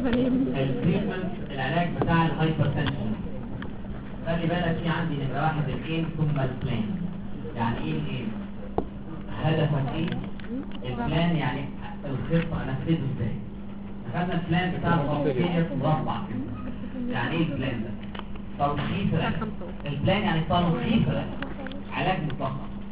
التريتمنت العلاج بتاع الهايبرتنشن. خلي بالك في عندي نمرة واحد الايم ثم البلان. يعني ايه الايم؟ هدفك ايه؟ البلان يعني الخطة انفذه ازاي. اخذنا البلان بتاع الفاصلية مربع. يعني ايه البلان ده؟ تلخيص العلاج. البلان يعني تلخيص العلاج، علاج مطلق.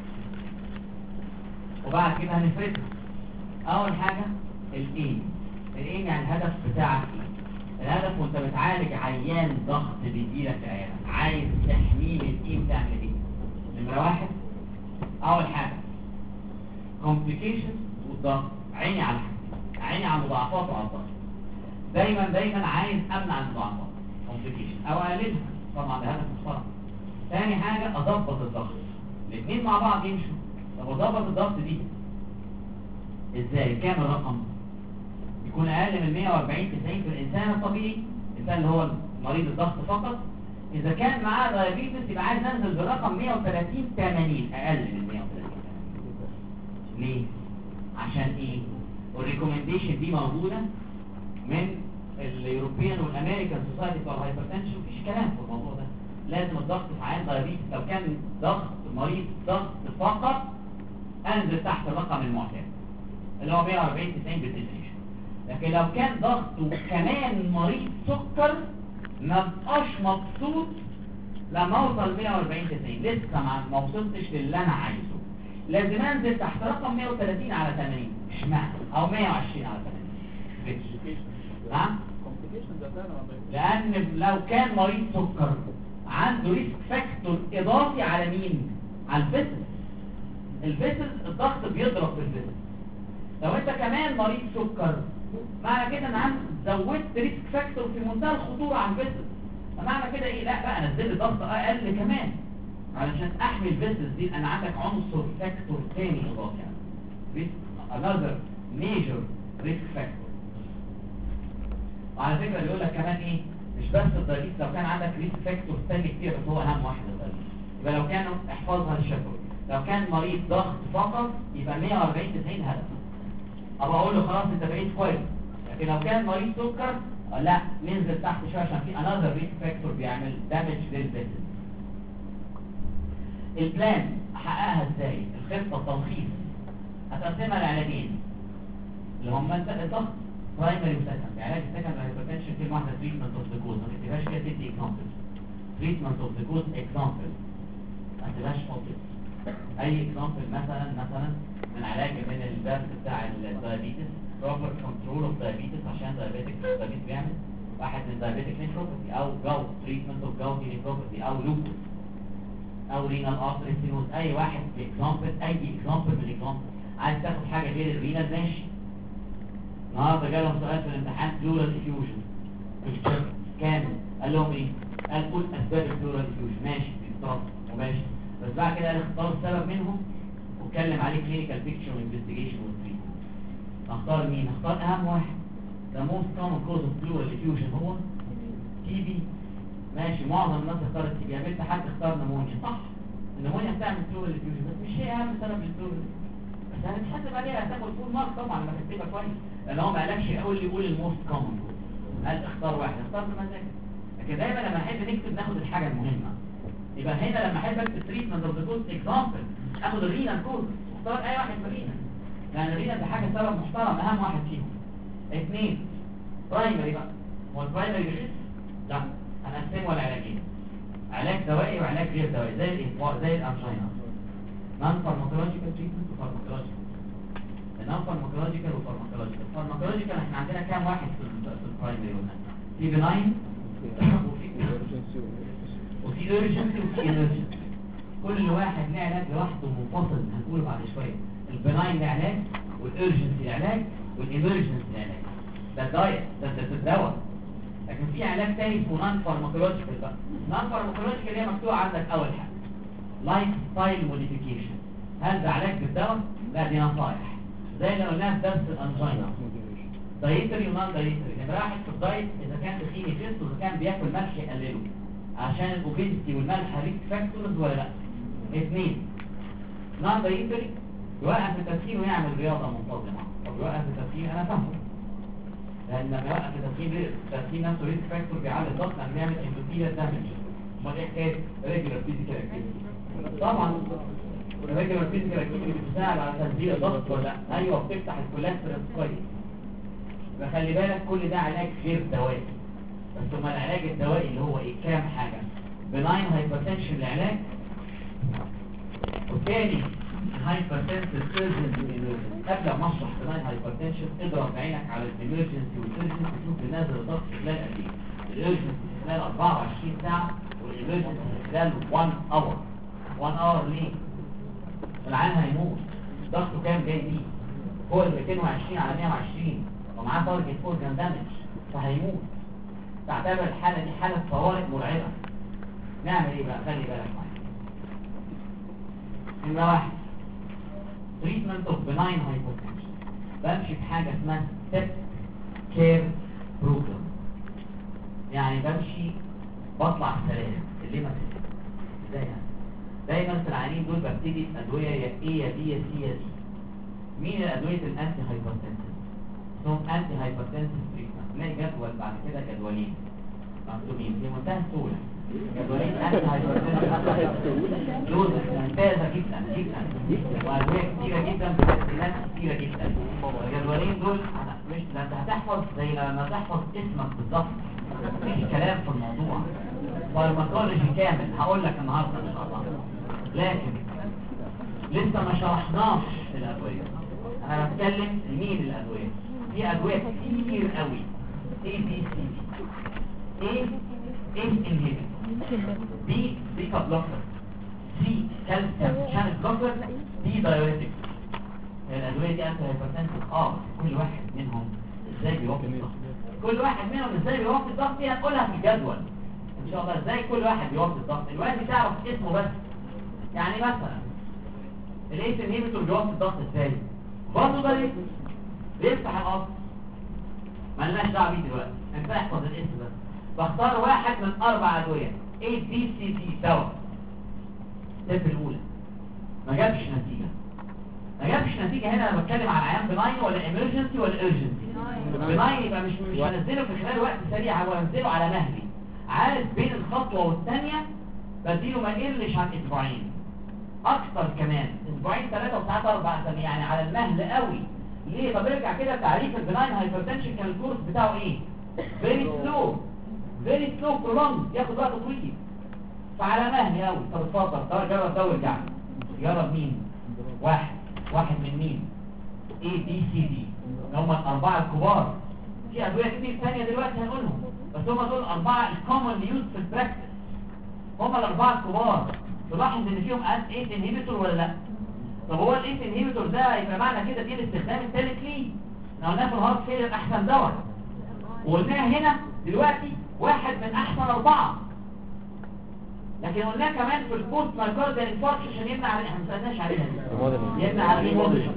وبعد كده هنفرده. اول حاجة الايم يعني الهدف بتاعك ايه؟ الهدف وانت بتعالج عيان ضغط بيجيلك العيان عايز تحميه من ايه وتعمل ايه؟ نمرة واحد اول حاجة complications والضغط. عيني على الحاجة، عيني على المضاعفات وعلى الضغط. دايما عايز امنع المضاعفات complication او اقللها، طبعا ده هدف محترم. ثاني حاجة اضبط الضغط. الاثنين مع بعض يمشوا. طب اضبط الضغط دي ازاي؟ كام الرقم؟ يكون اقل من 140 90 في الانسان الطبيعي، الانسان اللي هو مريض الضغط فقط. اذا كان معاه دايابيتس يبقى عايز ننزل برقم 130 80، اقل من 130. ليه؟ عشان ايه؟ والريكومنديشن دي موجوده من اليوروبيان والامريكان سوسايتي فور هايبرتنشن. مفيش كلام في الموضوع ده. لازم الضغط في عيان دايابيتس لو كان مريض ضغط فقط انزل تحت الرقم المعتاد اللي هو 140 90 بالديفينيشن. لكن لو كان ضغطه كمان مريض سكر ما بقاش مبسوط لما اوصل 140 90، لسه ما وصلتش للي انا عايزه، لازم انزل تحت رقم 130 على 80. اشمعنى؟ او 120 على 80. ها؟ لان لو كان مريض سكر عنده ريسك فاكتور اضافي على مين؟ على الفيسل. الفيسل الضغط بيضرب في الفيسل. لو انت كمان مريض سكر معنى كده ان عندك زودت ريسك فاكتور في منتهى الخطوره على الفيسل. فمعنى كده ايه؟ لا بقى نزل لي ضغط اقل كمان علشان احمي الفيسل دي. انا عندك عنصر فاكتور ثاني اضافي يعني another major risk factor. وعلى فكره بيقول لك كمان ايه؟ مش بس الدايابيتس، لو كان عندك ريسك فاكتور ثاني كتير بس هو اهم واحد الدايابيتس. يبقى لو كانوا احفظها للشفوي، لو كان مريض ضغط فقط يبقى 140 90 هدف. ابقى اقول له خلاص انت بقيت كويس. لكن لو كان مريض سكر لا، ننزل تحت شويه عشان في another risk factor بيعمل دامج للفيسل. البلان احققها ازاي؟ الخطه التلخيص هتقسمها لعلاجين اللي هم الضغط برايمري وسكندري. علاج السكندري هايبرتنشن كلمه واحده تريتمنت اوف ذا كوز، ما تكتبهاش كده، تدي اكزامبل. تريتمنت اوف ذا كوز اكزامبل، ما تكتبهاش اوبجكت. اي اكزامبل مثلا من علاج من الباب بتاع الدايابيتس، proper control of diabetes عشان diabetes بيعمل واحد من diabetic nephropathy او gout treatment of gouty nephropathy او lupus او renal artery stenosis. اي واحد باكزامبل، اي اكزامبل من الاكزامبل. عايز تاخد حاجه غير الرينال ماشي. النهارده جالهم سؤال في الامتحان pleural effusion في الشرط كامل، قال لهم ايه؟ قال قول اسباب الpleural effusion. ماشي اختار وماشي، بس بعد كده قال اختار السبب منهم واتكلم عليه clinical picture investigation والتريتمنت. اختار مين؟ اختار اهم واحد. the most common cause of pleural effusion هو تي بي. ماشي، معظم الناس اختارت تي بي. قابلت حد اختار نمونيا، صح؟ النمونيا بتعمل pleural effusion بس مش هي اهم سبب للpleural effusion. بس هنتحسب عليها، هتاخد فول مارك طبعا لما تكتبها كويس، لان هو ما قالكش يقول الموست كومن كوز، قال اختار واحد، اختار بمزاجك. لكن دايما لما نحب نكتب ناخد الحاجه المهمه. يبقى هنا لما احب اكتب تريتمنت اوف ذا كوز اكزامبل اخد الرينال كوز واختار اي واحد في الرينال، لان الرينال ده حاجه سبب محترم اهم واحد فيهم. اثنين برايمري بقى. هو البرايمري ريسك لا هنقسمه لعلاجين، علاج دوائي وعلاج غير دوائي، زي الانجينا. نون فارماكولوجيكال تريتمنت وفارماكولوجيكال. النون فارماكولوجيكال وفارماكولوجيكال. الفارماكولوجيكال احنا عندنا كام واحد في البرايمري قلنا؟ في بناين وفي اورجنسي وفي انرجنسي. كل واحد له علاج لوحده منفصل هنقوله بعد شويه. البناين له علاج، والاورجنسي له علاج، والامرجنسي له علاج. ده الدايت، ده الدواء. لكن في علاج تاني اسمه نون فارماكولوجيكال بقى. نون فارماكولوجيكال هي مكتوبه عندك اول حاجه لايف ستايل موديفيكيشن. هل ده علاج بالدواء؟ لا، دي نصايح زي اللي قلناها في درس الانجينا. دايتري ونون دايتري. نمره واحد في الدايت اذا كان تخين يخس، واذا كان بياكل ملح يقلله عشان الاوبيزيتي والملح ريسك فاكتورز ولا لا. اثنين نون دايتري، يوقف التدخين ويعمل رياضه منتظمه. طب يوقف التدخين انا فاهمه، لان لما يوقف التدخين نفسه ريسك فاكتور بيعلي الضغط لما بيعمل اندوثيليال دامج. امال ايه حكايه ريجولار فيزيكال اكتيفيتي؟ طبعا الريجولار فيزيكال اكتيفيتي بتساعد على تنزيل الضغط ولا لا؟ ايوه بتفتح الكوليسترول كويس. يبقى خلي بالك كل ده علاج غير دوائي. بس هما العلاج الدوائي اللي هو ايه؟ كام حاجه. بناين هايبرتنشن العلاج، والتاني هايبرتنسيف ايرجنسي. قبل ما اشرح بناين هايبرتنشن اضرب عينك على الامرجنسي والايرجنسي تشوف نازل الضغط خلال قد ايه. الارجنسي خلال 24 ساعه والامرجنسي خلال 1 اور. 1 اور ليه؟ العيان هيموت. ضغطه كام جاي بيه؟ فوق ال 220 على 120 ومعاه تارجت اورجان دامج فهيموت. تعتبر الحاله دي حاله طوارئ مرعبه. نعمل ايه بقى؟ خلي بالك معايا. نمرة 1 treatment of benign hypertension. بمشي بحاجة اسمها step care program. يعني بمشي بطلع السلالم اللي ما تسلم. ازاي يعني؟ دايما في العيانين دول ببتدي بأدوية يا A يا B يا C يا D. مين الأدوية الأنتي هايبرتنسيف؟ اسمهم أنتي هايبرتنسيف تريتمنت. تلاقي جدول بعد كده جدولين مكتوبين في منتهى السهولة. جدولين أنتي هايبرتنسيف دوزز ممتازة جدا جدا وأدوية كتيرة جدا بتسجيلات كتيرة جدا. الجدولين دول مش ده أنت هتحفظ زي لما تحفظ اسمك بالظبط. مفيش كلام في الموضوع. فارماكولوجي كامل هقول لك النهارده إن شاء الله. لكن لسه ما شرحناش الأدوية. أنا بتكلم مين الأدوية؟ في أدوية كتير قوي. A B C D. A inhibitor. B beta blocker. C calcium channel blocker. D diuretic. الأدوية دي أنت هايبرتنسيف. كل واحد منهم إزاي بيوقف الضغط. كل واحد منهم إزاي بيوقف الضغط دي هنقولها في الجدول. إن شاء الله إزاي كل واحد بيوقف الضغط. دلوقتي تعرف اسمه بس. يعني مثلا الايس انهيبيتور بيوقف الضغط ازاي؟ برضه ده ليه؟ بيفتح القصر. مالناش دعوه بيه دلوقتي، انت احفظ الاسم بس. بختار واحد من 4 ادويه A B C D دواء. الستيب الاولى ما جابش نتيجه. ما جابش نتيجه هنا انا بتكلم عن عيان بناين ولا امرجنسي ولا ايرجنسي. بناين يبقى مش هنزله في خلال وقت سريع، هو هنزله على مهلي. عارف بين الخطوه والثانيه بديله ما يقلش عن اسبوعين. اكتر كمان 2 3 وساعات 4 اسابيع يعني على المهل قوي. ليه؟ طب ارجع كده تعريف البناين هايبرتنشن كان الكورس بتاعه ايه؟ فيري سلو برولونج ياخد وقت طويل. فعلى مهل قوي. طب اتفضل جرب ده وارجع. جرب مين؟ واحد من مين؟ A B C D. هم ال4 الكبار. في ادويه كتير ثانيه دلوقتي هنقولهم بس هم دول 4 الكومن يوز في البراكتس. هم ال4 الكبار. تلاحظ ان فيهم ايس انهيبيتور ولا لا؟ طب هو الايس انهيبيتور ده يبقى معنى كده دي الاستخدام الثالث ليه؟ احنا قلنا في الهارت فيلر احسن دواء وقلناها هنا دلوقتي واحد من احسن 4. لكن قلناه كمان في البوست مايكارديال انفاركشن عشان يمنع احنا ما سالناش عليها يمنع الريموديلنج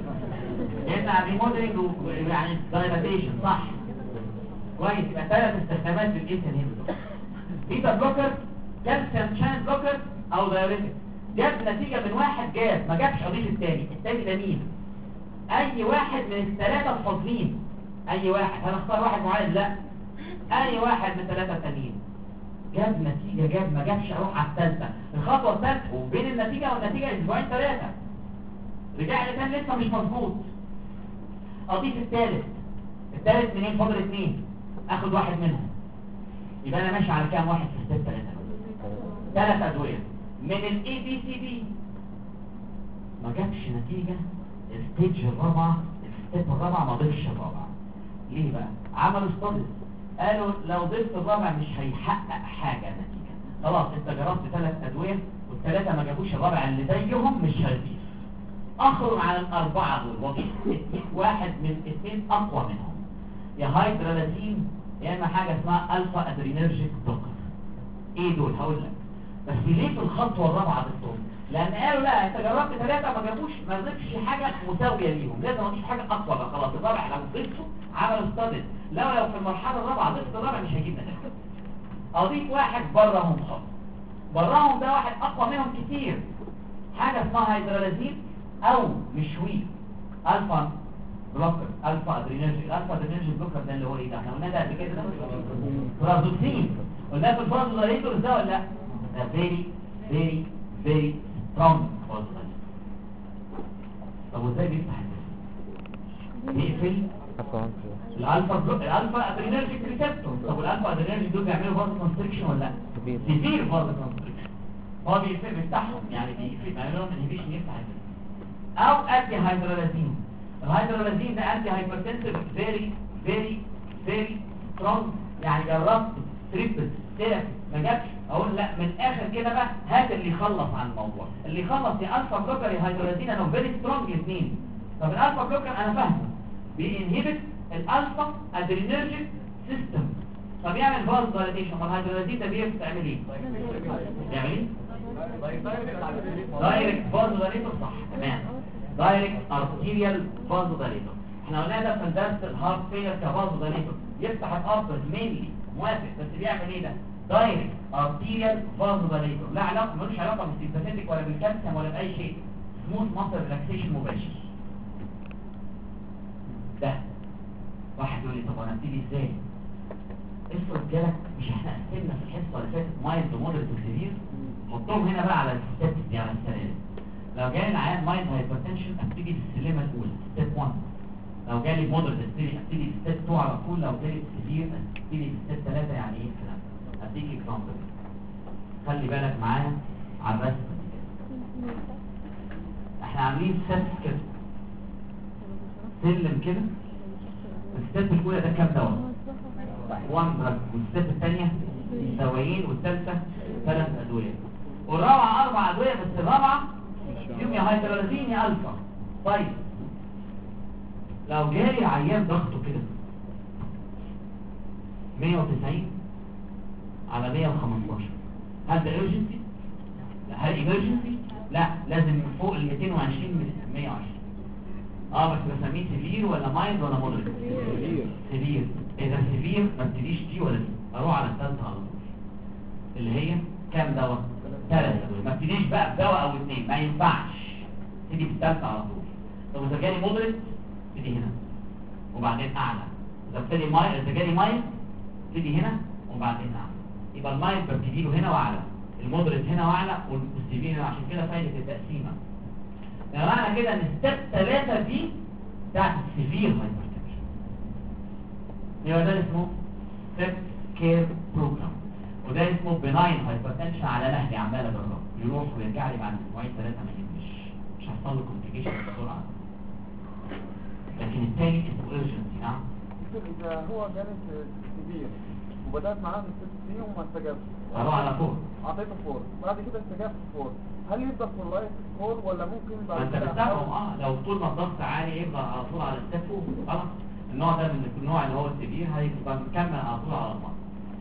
ويعني دايلاتيشن صح كويس. يبقى 3 استخدامات للايس انهيبيتور. بيتا بلوكر كالسيوم شانل بلوكر او دايوريتك. جاب نتيجة من واحد جاب ما جابش اضيف الثاني ده مين؟ اي واحد من ال3 الفاضلين. اي واحد هنختار واحد معين لا اي واحد من 3 التانيين جاب نتيجة ما جابش اروح على الثالثة. الخطوة الثالثة وبين النتيجة والنتيجة اسبوعين 3 رجع لي كان لسه مش مظبوط اضيف الثالث منين؟ فاضل 2 اخد واحد منهم. يبقى انا ماشي على كام واحد في الستة 3 ادوية من ال ABCD. ما جابش نتيجة. الستيج الرابعة ما ضيفش الرابعة. ليه بقى؟ عملوا ستاديز قالوا لو ضفت الرابع مش هيحقق حاجة نتيجة. خلاص انت جربت 3 ادوية وال3 ما جابوش الرابع اللي زيهم مش هيضيف. اخرج على ال4 دول وضيف واحد من 2 اقوى منهم يا هيدرالازين يا اما حاجة اسمها الفا ادرينرجيك بلوكر. ايه دول؟ هقول لك. بس ليه في الخطوة الرابعة ضفتهم؟ لان قالوا لا انت جربت 3 ما جابوش ما ضيفش حاجة مساوية ليهم لازم اضيف حاجة اقوى بقى. خلاص الرابع لو ضفته عملوا ستاديز لو في المرحلة الرابعة ضفت الرابع مش هيجيب نتيجة. اضيف واحد براهم خالص. براهم ده واحد اقوى منهم كتير. حاجة اسمها هيدرالازين او مشوي الفا بلوكر الفا ادرينرجيك. الالفا ادرينرجيك بلوكر ده اللي هو ايه ده؟ احنا قلنا ده قبل كده، برازوكسين. قلنا في الفازودايليتور ده ولا لا؟ ده فيري فيري فيري سترونج فازودايليتور. طب وازاي بيفتح الجسم؟ يقفل الالفا ادرينرجيك ريسبتور. طب والالفا ادرينرجيك دول بيعملوا فازو كونستريكشن ولا لا؟ سيفير فازو كونستريكشن. هو بيفتحهم يعني بيعمل لهم انهبيشن يفتح الجسم. او انتي هيدرولازين. الهيدرولازين ده انتي هايبرتنسيف فيري فيري فيري سترونج. يعني جربت تريبل ثيرابي ما جابش، اقول لا من الاخر كده بقى هات اللي يخلص عن الموضوع. اللي يخلص يا الفا بلوكر يا هيدرولازين، انا فيري سترونج الاثنين. طب الالفا بلوكر انا فاهمه بينهبت الالفا ادرينرجيك سيستم فبيعمل فاز دايليتيشن. والهيدرولازين ده بيعمل ايه؟ بيعمل ايه؟ دايركت فاز دايليتور. صح تمام، دايركت ارتيريال فاز دايليتور. احنا قلنا ده في درس الهارت فيلر كفاز دايليتور، يفتح الارترز مينلي موافق، بس بيعمل ايه ده؟ دايركت ارتيريال فاز دايليتور. لا علاقه، ملوش علاقه بالسيمباثيك ولا بالكالسيوم ولا باي شيء، سموث ماسل ريلاكسيشن مباشر. ده واحد يقول لي طب انا ابتدي ازاي؟ افرض جالك، مش احنا قسمنا في الحصه اللي فاتت مايلد ومودريت وسيفير؟ حطهم هنا بقى على الستات دي، على السلالم. لو جالي العيان مايلد هايبرتنشن ابتدي بالسلمه الاولى ستيب 1. لو جالي مودريت ابتدي ستيب 2 على طول. لو جالي سيفير ابتدي ستيب 3. يعني ايه الكلام ده؟ اديك اكزامبل، خلي بالك معايا على الرسم. احنا عاملين ست كده سلم كده. الستيب الاولى ده كام دواء؟ 1 دراج. والستيب الثانيه دوايين، والثالثه 3 ادويه، والرابعه 4 ادويه. بس الرابعه فيهم يا هيدرولازين يا الفا. طيب لو جالي عيان ضغطه كده 190 على 115، هل ده ايرجنسي؟ لا. هل ايمرجنسي؟ لا، لازم فوق ال 220 من 120. بس بسميه سيفير ولا مايلد ولا مودريت؟ سيفير. اذا سيفير ما ابتديش دي ولا دي، اروح على الثالثه على طول اللي هي كام دواء؟ 3 دواء. ما ابتديش بقى بدواء او 2، ما ينفعش، ابتدي بالثالثه على طول. طب اذا جالي مودريت ابتدي هنا وبعدين اعلى. اذا جالي مايلد ابتدي هنا وبعدين اعلى. يبقى المايلد ببتدي له هنا واعلى، المودريت هنا واعلى، والسيفير هنا. عشان كده فايده التقسيمه. يعني معنى كده ان ستيب 3 دي بتاعت السيفير هايبرتنشن. يبقى ده اسمه ستيب كير بروجرام، وده اسمه بناين هايبرتنشن على مهلي عمال اجربه، يروح ويرجع لي بعد اسبوعين 3 ما يهمش، مش هيحصل له كومبليكيشن بسرعه. لكن الثاني اسمه ايرجنسي. نعم، اذا هو جالس سيفير وبدات معاه من 6 سنين وما استجابش، اروح على 4، اعطيته 4، بعد كده استجاب في 4، هل يفضل في اللايف 4 ولا ممكن بعد انت بتتابعه؟ لو طول ما الضغط عالي يفضل على طول على ستيب 4 خلاص. النوع ده من النوع اللي هو السيفير هيبقى مكمل على طول على المرض.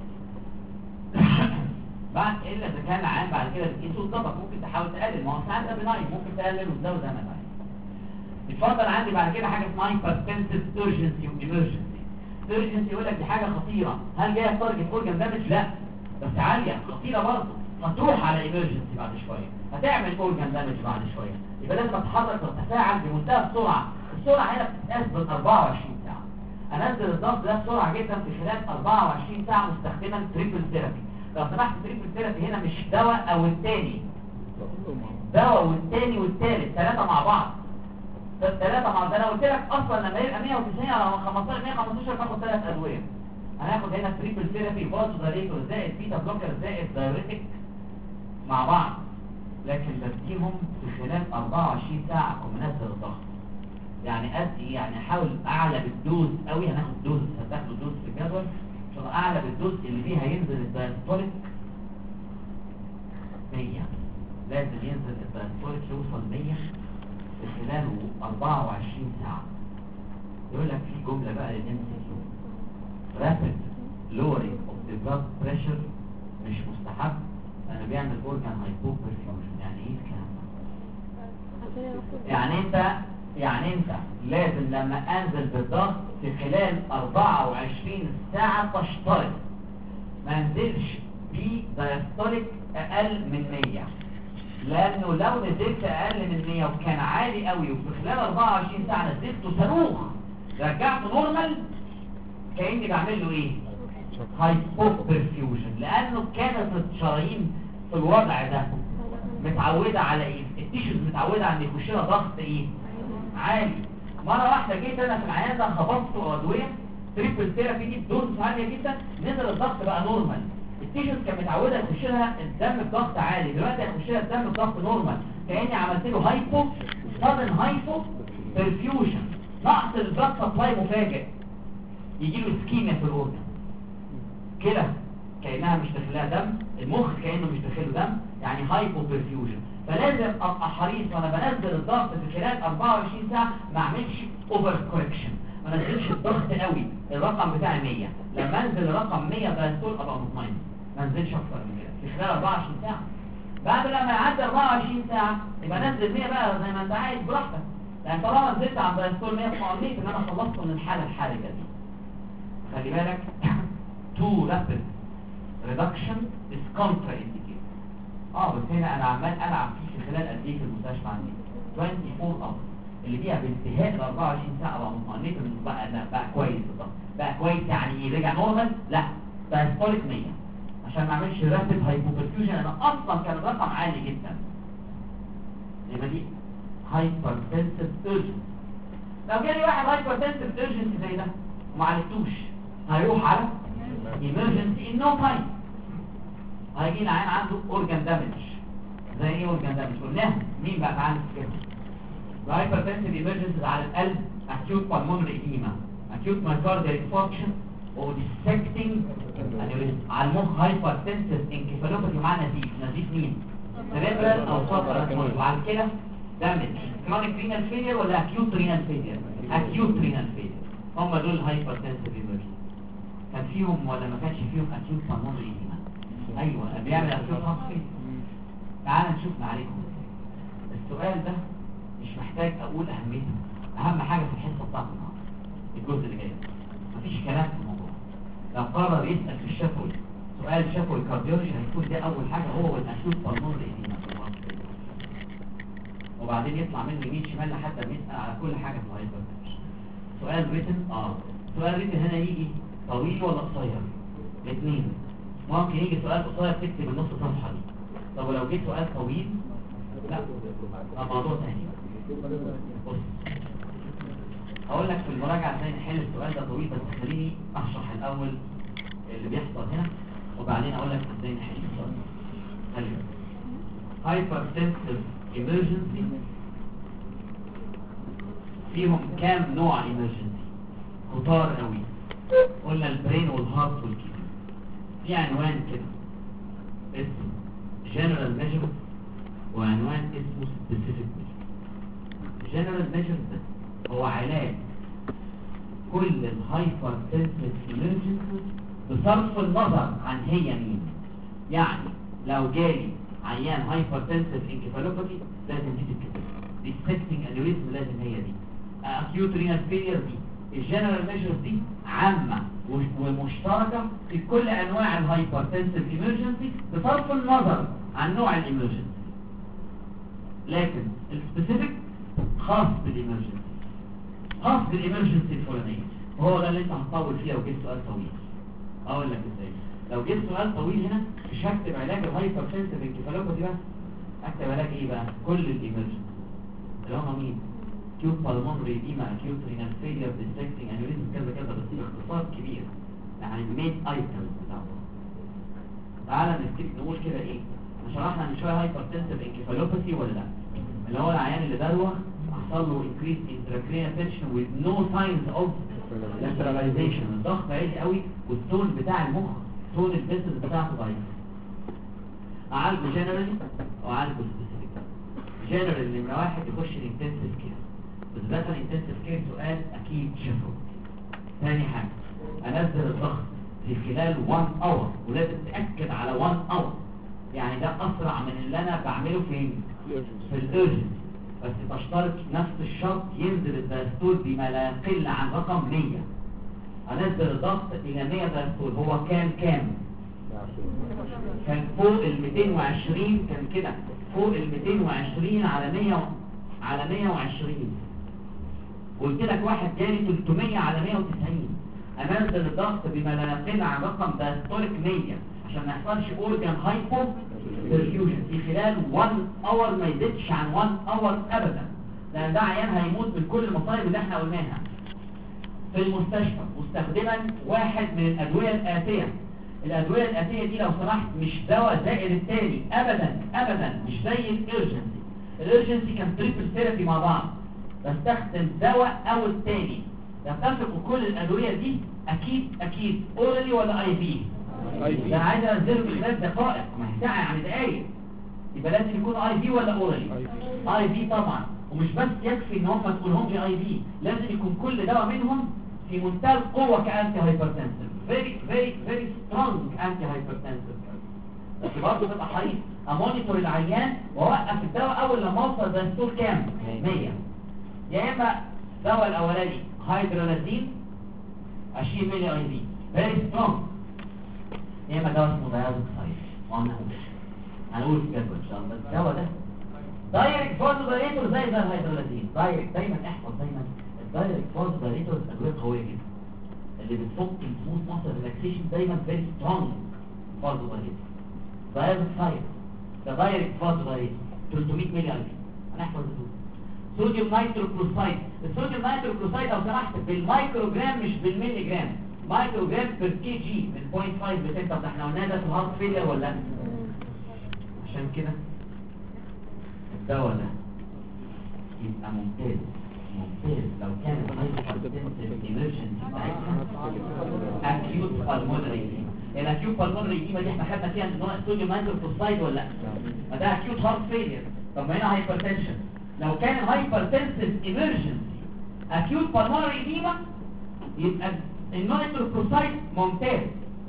بعد الا اذا كان عام بعد كده بتقيسه الضغط، ممكن تحاول تقلل، ما هو ساعات ده بناين ممكن تقلل وتزود زي ما انت عايز. اتفضل. عندي بعد كده حاجه اسمها هايبرتنسيف اورجنسي وايمرجنسي. اورجنسي يقول لك دي حاجه خطيره، هل جايه تارجت اورجن دامج؟ لا، بس عاليه خطيره برضه، هتروح على ايمرجنسي بعد شويه، هتعمل اورجن دامج بعد شويه. يبقى لازم اتحرك واتفاعل بمنتهى السرعه. السرعه هنا بتتقاس بال 24 ساعه. انزل الضغط ده بسرعه جدا في خلال 24 ساعه مستخدما تريبل ثيرابي. لو سمحت تريبل ثيرابي هنا مش دواء او الثاني، دواء والثاني والثالث 3 مع بعض. 3 مع ده انا قلت لك اصلا لما يبقى 190 على 15 115 باخد 3 ادويه. هناخد هنا تريبل ثيرابي فازودايليتور زائد بيتا بلوكر زائد دايوريتك مع بعض، لكن بديهم في خلال 24 ساعه اكون منزل الضغط. يعني قد ايه؟ يعني احاول اعلى بالدوز قوي. هناخد دوز، هتاخدوا دوز في الجدول عشان اعلى بالدوز اللي بيها ينزل الدايستوليك 100. لازم ينزل الدايستوليك يوصل 100 في خلال 24 ساعه. يقول لك في جمله بقى للام سي كيو: rapid lowering of the blood pressure مش مستحب لانه بيعمل organ hypoperfusion. يعني ايه الكلام ده؟ يعني انت لازم لما انزل بالضغط في خلال 24 ساعة تشترط ما انزلش بدايستوليك اقل من 100، لانه لو نزلت اقل من 100 وكان عالي قوي وفي خلال 24 ساعة نزلته صاروخ رجعته نورمال كأني بعمل له ايه؟ هايبوبرفيوجن، لانه كانت الشرايين في الوضع ده متعودة على ايه؟ التيشوز متعودة على ان يخش لها ضغط ايه؟ عالي. مرة واحدة جيت انا في العيان ده خبطته ادوية تريبل ثيرابي دي بدوز عالية جدا، نزل الضغط بقى نورمال. التيشوز كانت متعودة يخش لها الدم بضغط عالي، دلوقتي هيخش لها الدم بضغط نورمال، كأني عملت له هايبو سادن هايبو برفيوجن، نقص البلاد سبلاي مفاجئ، يجي له اسكيميا في الاورجن. كده كأنها مش داخلها دم، المخ كأنه مش داخله دم، يعني هايبو برفيوجن. فلازم ابقى حريص وانا بنزل الضغط في خلال 24 ساعه ما اعملش اوفر كوركشن، ما انزلش الضغط قوي الرقم بتاعي 100، لما انزل الرقم 100 دايستول ابقى مطمئن، ما انزلش اكتر من كده في خلال 24 ساعه. بعد لما يعدي 24 ساعه يبقى نزل 100 بقى زي ما انت عايز براحتك، لان طالما نزلت عن دايستول 100 اطمئنيت ان انا خلصت من الحاله الحرجه دي. خلي بالك تو رابيد ريدكشن از كونترا انديكيتد. بس هنا انا عمال العب فيه في خلال قد ايه في المستشفى عندي 24 اور، اللي فيها بانتهاء ال 24 ساعه ابقى مطمئنيت انه بقى كويس بالظبط. بقى كويس يعني ايه؟ رجع نورمال؟ لا، دايستوليك 100 عشان ما اعملش رابيد هايبوبرفيوجن، انا اصلا كان الرقم عالي جدا. يبقى دي هايبرتنسيف اورجنسي. لو جالي واحد هايبرتنسيف اورجنسي زي ده وما عالجتوش هيروح على emergency in no time. هيجي العيان عنده organ damage. زي ايه organ damage؟ قلناها مين بقى تعالى نفتكرها؟ الهايبرتنسيف emergency على القلب acute pulmonary edema، acute myocardial infarction و dissecting aneurysm. على المخ hypertensive encephalopathy مع نزيف مين؟ cerebral او subarachnoid. وعلى كده damage chronic renal failure ولا acute renal failure؟ acute renal failure. هم دول hypertensive emergency. كان فيهم ولا ما كانش فيهم acute pulmonary edema؟ ايوه بيعمل acute heart failure. تعال نشوف عليكم السؤال ده، مش محتاج اقول اهميته، اهم حاجه في الحصه بتاعتنا الجزء اللي جاي مفيش كلام في الموضوع. لو قرر يسال في الشفوي سؤال شفوي كارديولوجي هيكون ده اول حاجه هو الاكيوت بالمونري ايديما، وبعدين يطلع منه يمين شمال لحد ما يسال على كل حاجه في الهايبرتنشن. سؤال ريتن سؤال ريتن هنا يجي طويل ولا قصير؟ الاثنين. ممكن يجي سؤال قصير تكتب النص صفحه دي، طب ولو جه سؤال طويل لا موضوع ثاني. بص هقول لك في المراجعه ازاي نحل السؤال ده طويل، بس خليني اشرح الاول اللي بيحصل هنا وبعدين اقول لك ازاي نحل السؤال. خلي بالك هايبرتنسيف ايمرجنسي فيهم كام نوع ايمرجنسي؟ كتار قوي. قلنا البرين والهارت والكيدني. في عنوان كده اسمه جنرال ميجر وعنوان اسمه سبيسيفيك ميجر. جنرال ميجر ده هو علاج كل الهايبرتنسيف ايمرجنسي بصرف النظر عن هي مين. يعني لو جالي عيان هايبرتنسيف انكفالوباثي لازم دي تتكتب، ديسكتنج انيوريزم لازم هي دي، اكيوت رينال فيلير دي. الجنرال ميجرز دي عامه ومشتركه في كل انواع الهايبرتنسيف ايمرجنسي بصرف النظر عن نوع الامرجنسي. لكن السبيسيفيك خاص بالامرجنسي، خاص بالامرجنسي الفلانيه، وهو ده اللي انت هتطول فيه لو جيت سؤال طويل. اقول لك ازاي. لو جيت سؤال طويل هنا مش هكتب علاج الهايبرتنسيف انكفالوباثي بس، اكتب علاج ايه بقى؟ كل الامرجنسي اللي هم مين؟ acute pulmonary edema, acute renal failure, dissecting aneurysm كذا كذا، بس باختصار كبير يعني المين ايتمز بتاعته. تعالى نقول كده ايه؟ احنا شرحنا من شويه هايبرتنسيف انكفالوباثي ولا لا؟ اللي هو العيان اللي دروخ حصل له increased intracranial tension with no signs of lateralization، الضغط عالي قوي والتون بتاع المخ تون الفيسز بتاعته ضعيف. اعالجه جنرالي واعالجه سبيسيفيك. جنرال نمره واحد يخش الانتنسيف كير، بالذات الانتنسيف كير سؤال اكيد شافه. ثاني حاجه انزل الضغط في خلال 1 اور، ولازم تاكد على 1 اور، يعني ده اسرع من اللي انا بعمله في الارجنسي، بس بشترط نفس الشرط ينزل الدايستول بما لا يقل عن رقم 100. هنزل الضغط الى 100 دايستول. هو كان فوق ال 220، كان كده فوق ال 220 على 100 على 120. قلت لك واحد جالي 300 على 190 انزل الضغط بما لا يقل عن رقم دايستوليك 100 عشان ما يحصلش اورجان هايبو برفيوجن في خلال 1 اور، ما يزيدش عن 1 اور ابدا، لان ده عيان هيموت من كل المصايب اللي احنا قلناها. في المستشفى مستخدما واحد من الادويه الاتيه. الادويه الاتيه دي لو سمحت مش دواء زائد التاني ابدا ابدا، مش زي الارجنسي. الارجنسي كان تريبل ثيرابي مع بعض، بستخدم دواء او التاني. يتفقوا كل الادويه دي اكيد اورالي ولا اي في؟ ده عايز انزله بخلال دقائق، ما هي ساعه يعني دقايق، يبقى لازم يكون اي في ولا اورالي؟ اي في طبعا. ومش بس يكفي ان هم تقولهم لي اي في، لازم يكون كل دواء منهم في منتهى القوه كانتي هايبرتنسيف، فيري سترونج انتي هايبرتنسيف. بس برضه تبقى حريص امونيتور العيان واوقف الدواء اول لما اوصل دايستول كام؟ 100. يا اما الدواء الاولاني هيدرولازين 20 ملي اي في فيري سترونج، يا اما دواء اسمه دايازوكسايد. هنقول في الجدول ان شاء الله. الدواء ده دايركت فازودايليتور زي الهيدرولازين. دايركت، دايما احفظ دايما الدايركت فازودايليتور ادويه قويه جدا اللي بتفك السموث ماسل ريلاكسيشن، دايما فيري سترونج فازودايليتور. دايازوكسايد ده دايركت فازودايليتور 300 ملي اي في. هنحفظ الدول. صوديوم نيتروكلوسايد. الصوديوم نيتروكلوسايد لو سمحت بالمايكرو جرام مش بالملي جرام، مايكرو جرام بير كي جي من 0.5 ل 6. طب احنا قلنا ده في الهارت فيلير ولا لا؟ عشان كده الدواء ده يبقى ممتاز لو كان الهايبرتنسيف ايمرجنسي بتاعتها اكيوت بالمونري. الاكيوت بالمونري دي احنا خدنا فيها نوع الصوديوم نيتروكلوسايد ولا لا؟ ما ده اكيوت هارت فيلير. طب ما هنا هايبرتنشن. لو كان الهايبرتنسيف ايمرجنسي اكيوت بالمونري ايديما يبقى النيتروكلوسايد ممتاز.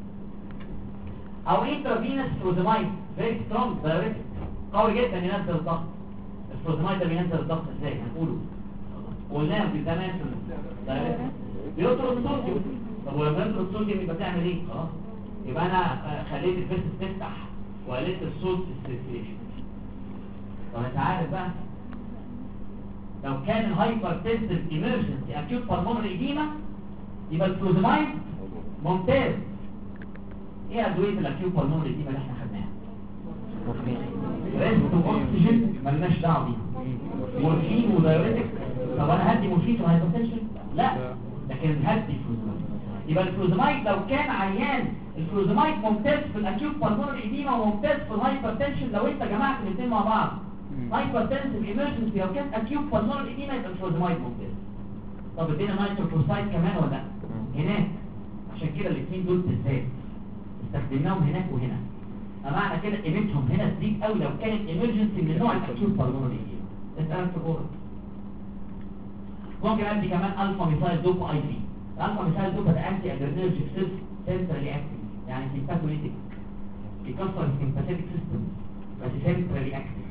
او انترافينوس فروزمايد فيري سترونج دايركت قوي جدا ينزل الضغط. الفروزمايد ده بينزل الضغط ازاي؟ هنقوله قلناه في زمان في الدايركت بيطرد الصوديوم. طب ولما يطرد الصوديوم يبقى تعمل ايه؟ خلاص يبقى انا خليت الفيست تفتح وقلت الصوت السيركيليشن. طب انت عارف بقى لو كان الهايبرتنسيف ايمرجنسي اكيوت بالمونري ايديما يبقى الفروزمايد ممتاز. ايه ادويه الاكيوت بالمونري ايديما اللي احنا خدناها؟ ريست واكسجين مالناش دعوه بيها. مورفين ودايوريتك. طب انا هدي مورفين في الهايبرتنشن؟ لا، لكن هدي فروزمايد. يبقى الفروزمايد لو كان عيان الفروزمايد ممتاز في الاكيوت بالمونري ايديما وممتاز في الهايبرتنشن. لو انت جمعت الاثنين مع بعض هايبرتنسيف ايمرجنسي لو كان اكيوت بالمونري ايديما يبقى الفروزمايد ممتاز. طب ادينا نيتروكلوسايد كمان ولا لا؟ هناك. عشان كده الاثنين دول بالذات استخدمناهم هناك وهنا. معنى كده قيمتهم هنا تزيد قوي لو كانت ايمرجنسي من نوع الاكيوت بالمونري ايديما. انت تقول ممكن ادي كمان الفا ميثايل دوبا اي في. الفا ميثايل دوبا ده انتي ادرينرجيك سنترالي اكتيف، يعني سيمباثوليتيك، بيكسر السيمباثيك سيستم بس سنترالي اكتيف.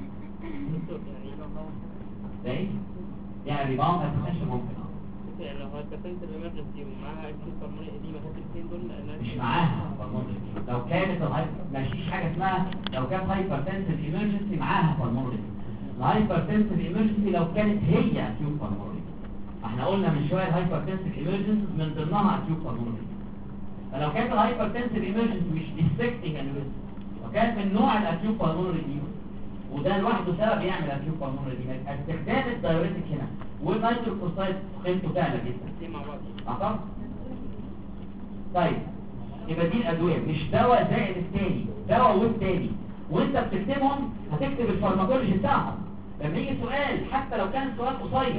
ده ايه؟ يعني ريباوند هايبرتنشن ممكن يعني لو هايبرتنشن ايمرجنسي ومعاها اكيوت بالمونري ايديما هات الاثنين دول مش معاها بالمونري. لو كانت مفيش حاجه اسمها لو كانت هايبرتنشن ايمرجنسي معاها بالمونري. الهايبرتنشن ايمرجنسي لو كانت هي اكيوت بالمونري. احنا قلنا من شويه الهايبرتنشن ايمرجنسي من ضمنها اكيوت بالمونري. فلو كانت الهايبرتنشن ايمرجنسي مش ديستكتنج انيوريزم وكانت من نوع الاكيوت بالمونري دي، وده لوحده سبب يعمل اكيوت بالمونري دي، استخدام الدايوريتك هنا والنيتروكلوسايد قيمته تعلى جدا مع بعض. اعتقد. طيب يبقى دي الادويه مش دواء زائد التاني، دواء والتاني، وانت بتكتبهم هتكتب الفارماكولوجي بتاعهم. لما يجي سؤال حتى لو كان سؤال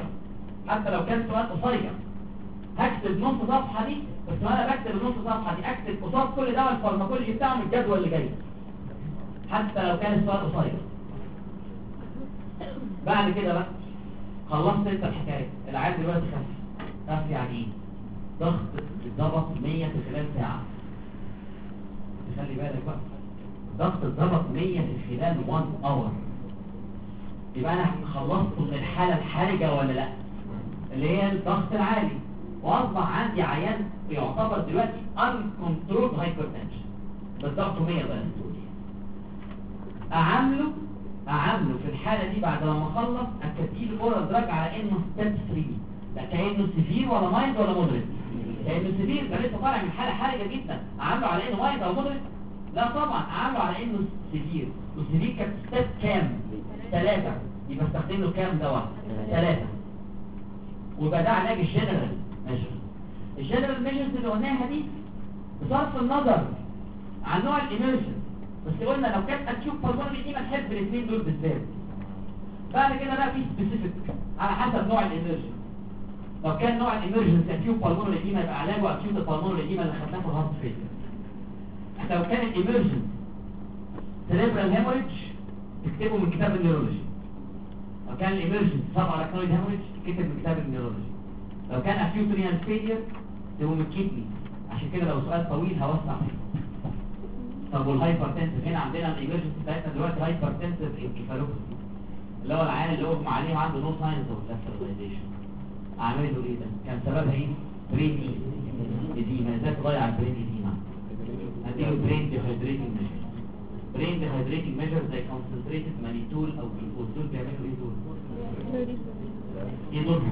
قصير هكتب نص صفحه دي، بس وانا بكتب النص صفحه دي اكتب قصاد كل دواء الفارماكولوجي بتاعهم الجدول اللي جاي حتى لو كان السؤال قصير. بعد كده بقى خلصت انت الحكايه. العيان دلوقتي خف يعني ايه؟ ضغط اتظبط 100 في خلال ساعه. خلي بالك بقى ضغط اتظبط 100 في خلال 1 اور. يبقى انا خلصت من الحاله الحرجه ولا لا؟ اللي هي الضغط العالي، واصبح عندي عيان يعتبر دلوقتي uncontrolled hypertension بالضغط 100 بقى. اعامله في الحاله دي بعد لما اخلص اكتيل اورال دراج على انه ستيب 3 لا كانه سيفير ولا مايلد ولا مودريت. كانه سيفير ده لسه طالع من حاله حرجه جدا، عامله على انه مايلد او مودريت؟ لا طبعا عامله على انه سيفير. والسيفير كانت ستيب كام؟ 3. يبقى استخدم له كام دواء؟ 3. ويبقى ده علاج الجنرال ميجرز. الجنرال ميجرز اللي قلناها دي بصرف النظر عن نوع الاميرجن، بس قلنا لو كانت اكيوت بالمونري دي ما نحب الاثنين دول بالذات. بعد كده بقى في سبيسيفيك على حسب نوع الاميرجن. لو كان نوع الاميرجن اكيوت بالمونري دي ما يبقى علاجه اكيوت بالمونري دي ما اللي خدناه في الهارت فيلير. لو كان الاميرجن سيريبرال هيموريدج تكتبه من كتاب النيورولوجي. لو كان الاميرجن سباراكنويد هيموريدج تكتب من كتاب النيورولوجي. لو كان اكيوت رينال فيلير تكتبه من الكدني. عشان كده لو سؤال طويل هوسع فيه. طب والهايبرتنسيف هنا عندنا الاميرجنسي بتاعتنا دلوقتي هايبرتنسيف انكفالوباثي اللي هو العيان اللي اغمى عليه وعنده نو ساينز اوف لاسترلايزيشن. اعمل له ايه ده؟ كان سببها ايه؟ برين ايديما. ازاي تضيع البرين ايديما؟ هديله برين ديهايدريتنج ميجر. برين ديهايدريتنج ميجر زي كونسنتريتد مانيتول او جلوكوز. دول بيعملوا ايه دول؟ ايه دول؟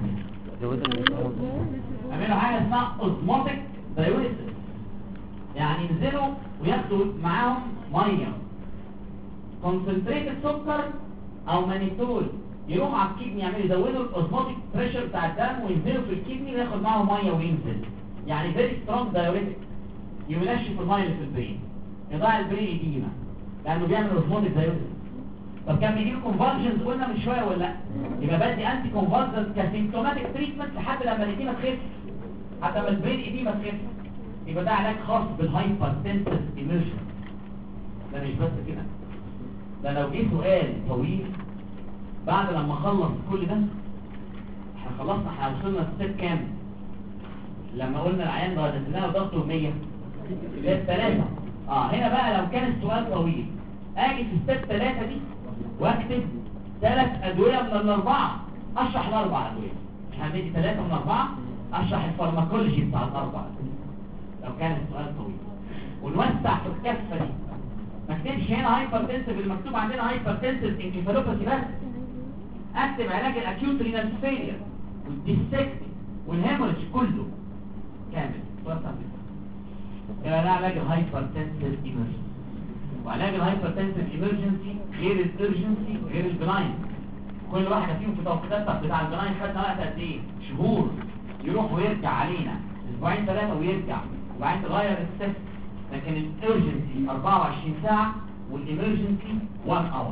عملوا حاجه اسمها اوزموتيك دايوريسيس، يعني ينزلوا وياخدوا معاهم ميه كونسنتريتد سكر او مانيتول، يروحوا على الكدني يعملوا يزودوا الاوزموتيك بريشر بتاع الدم وينزلوا في الكدني وياخد معاهم ميه وينزل. يعني فيري سترونج دايوريتك ينشف الميه اللي في البرين، يضيع البرين ايديما لانه بيعمل اوزموتيك دايوريتك. طب كان بيجي له كونفالجنز قلنا من شويه ولا لا؟ يبقى بدي انتي كونفالجنز كسيمتوماتيك تريتمنت لحد لما الايديما تخف، حتى لما البرين ايديما تخف. يبقى ده علاج خاص بالهايبرتنسيف ايميرجن. ده مش بس كده، ده لو جه سؤال طويل بعد لما خلص كل ده، احنا خلصنا، احنا وصلنا ستيب كام؟ لما قلنا العيان ده نزلنا له ضغطه 100 ستيب 3. هنا بقى لو كان السؤال طويل اجي في ستيب 3 دي واكتب 3 ادويه من الاربعه، اشرح الاربع ادويه. مش هندي 3 من 4، اشرح الفارماكولوجي بتاع الاربع لو كان السؤال طويل. ونوسع في الكفه دي، ما اكتبش هنا هايبرتنسيف، اللي مكتوب عندنا هايبرتنسيف انكفالوباثي بس. اكتب علاج الاكيوت رينال فيلير والديسكت والهيموريج كله كامل. وسع يبقى ده علاج الهايبرتنسيف ايمرجنسي. وعلاج الهايبرتنسيف ايمرجنسي غير الارجنسي غير البلاين. كل واحده فيهم في توقيتات بتاع البلاين خدنا وقت قد ايه؟ شهور، يروح ويرجع علينا اسبوعين 3 ويرجع وبعدين تغير الست. لكن الارجنسي 24 ساعه والامرجنسي 1 اور.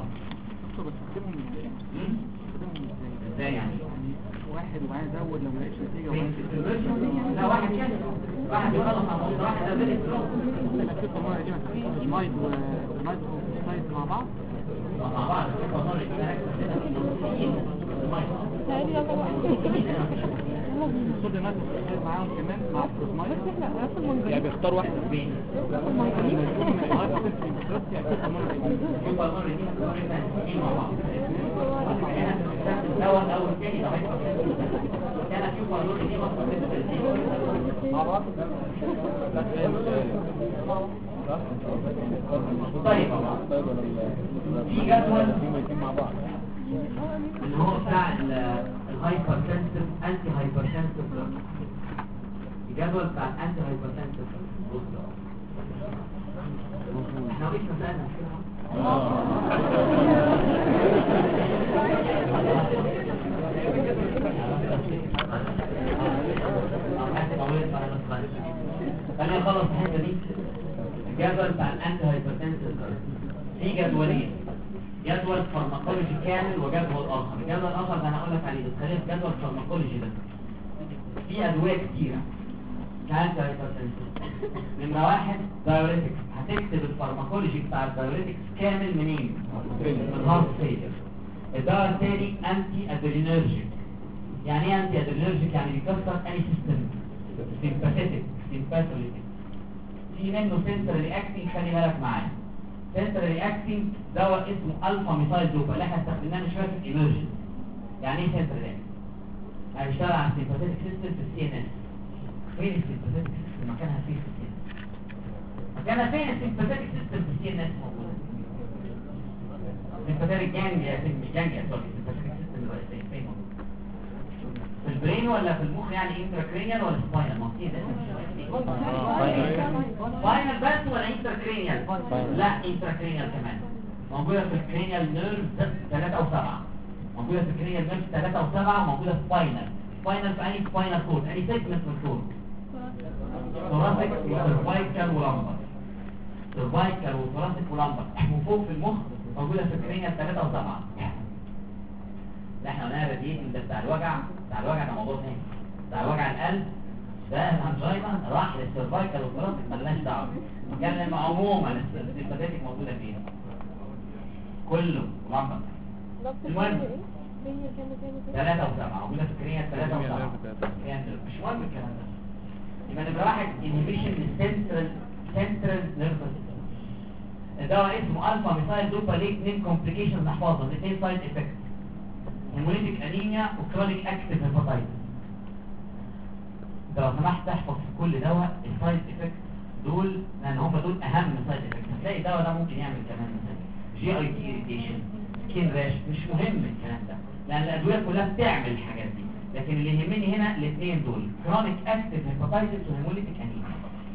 ازاي يعني؟ واحد وبعدين ازود لو ما لقيتش نتيجه لا واحد كده، واحد يخلص على موضوع واحد ده بيت مايد ومايد مع بعض مع بعض. صوت الناس معاهم كمان مع الفروسمايد، يعني بيختار واحده فين اول تاني ده كان في قانون دي مع بعض. طيب في جدول مع بعض اللي هو بتاع الهايبرتنسيف انتي هايبرتنسيف. الجدول بتاع الانتي هايبرتنسيف احنا وقفنا سألنا خلينا نخلص الحته دي. الجدول بتاع الانتي هايبرتنسيف في جدولين، جدول فارماكولوجي كامل وجدول اخر. الجدول الاخر ده انا هقول لك عليه، بس خلينا في جدول فارماكولوجي ده. في ادويه كتيره كانت هايبرتنسيف. نمره 1 دايوريتكس. هتكتب الفارماكولوجي بتاع الدايوريتكس كامل منين؟ من هارت فيلير. الدواء الثاني انتي ادرينرجيك. يعني ايه انتي ادرينرجيك؟ يعني بيكسر اي سيستم سيمباثيك سيمباثوليتيك. في منه سنتر رياكتنج، خلي بالك معايا. سنتر رياكتنج دواء اسمه الفا ميثايل دوبا اللي احنا استخدمناه من شويه في الايمرجن. يعني ايه سنتر رياكتنج؟ يعني بيشتغل على السيمباثيك سيستم في السي ان اس. فين السيمباثيك سيستم؟ مكانها فين في السي ان اس؟ مكانها فين السيمباثيك سيستم في السي ان اس؟ موجوده السيمباثيك جانجليا، مش جانجليا، سوري، السيمباثيك سيستم الرئيسيه فين موجوده؟ في البرين ولا في المخ يعني انتراكرينيال ولا سباينال؟ ما ايه ده سباينال بس ولا انتراكرينيال؟ لا انتراكرينيال كمان. موجوده في الكرينيال نيرف 3 و7، موجوده في الكرينيال نيرف 3 و7، وموجوده في سباينال. سباينال في اي سباينال كورد، اي سيجمنت من الكورد، ثوراسيك وسيرفايكال ولامبر. سيرفايكال وثوراسيك ولامبر، وفوق في المخ موجوده في الكرينيال 3 و7. اللي احنا قلناها راديتنج ده بتاع الوجع، ده موضوع ثاني. بتاع وجع القلب ده الانجينا راح للسيرفايكال والثوراسيك مالناش دعوه. نتكلم عموما السيمباثيك موجوده فين؟ كله لامبر. المهم 3 و7 موجوده في الكرينيال 3 و7. مش مهم الكلام ده. يبقى نبقى واحد انهبيشن للسنترال نيرفس سيستم. الدواء اسمه الفا ميثايل دوبا ليه 2 كومبليكيشنز نحفظهم، 2 سايد افكتس، هيموليتيك انيميا وكرونيك اكتيف هيباتايتس. انت لو سمحت تحفظ في كل دواء السايد افكتس دول، لان هم دول اهم سايد افكتس. هتلاقي الدواء ده ممكن يعمل كمان مثلا جي اي تي اريتيشن، سكين راش، مش مهم الكلام ده لان الادويه كلها بتعمل الحاجات دي. لكن اللي يهمني هنا الاثنين دول، كرونيك اكتيف هيباتايتس وهيموليتيك انيميا.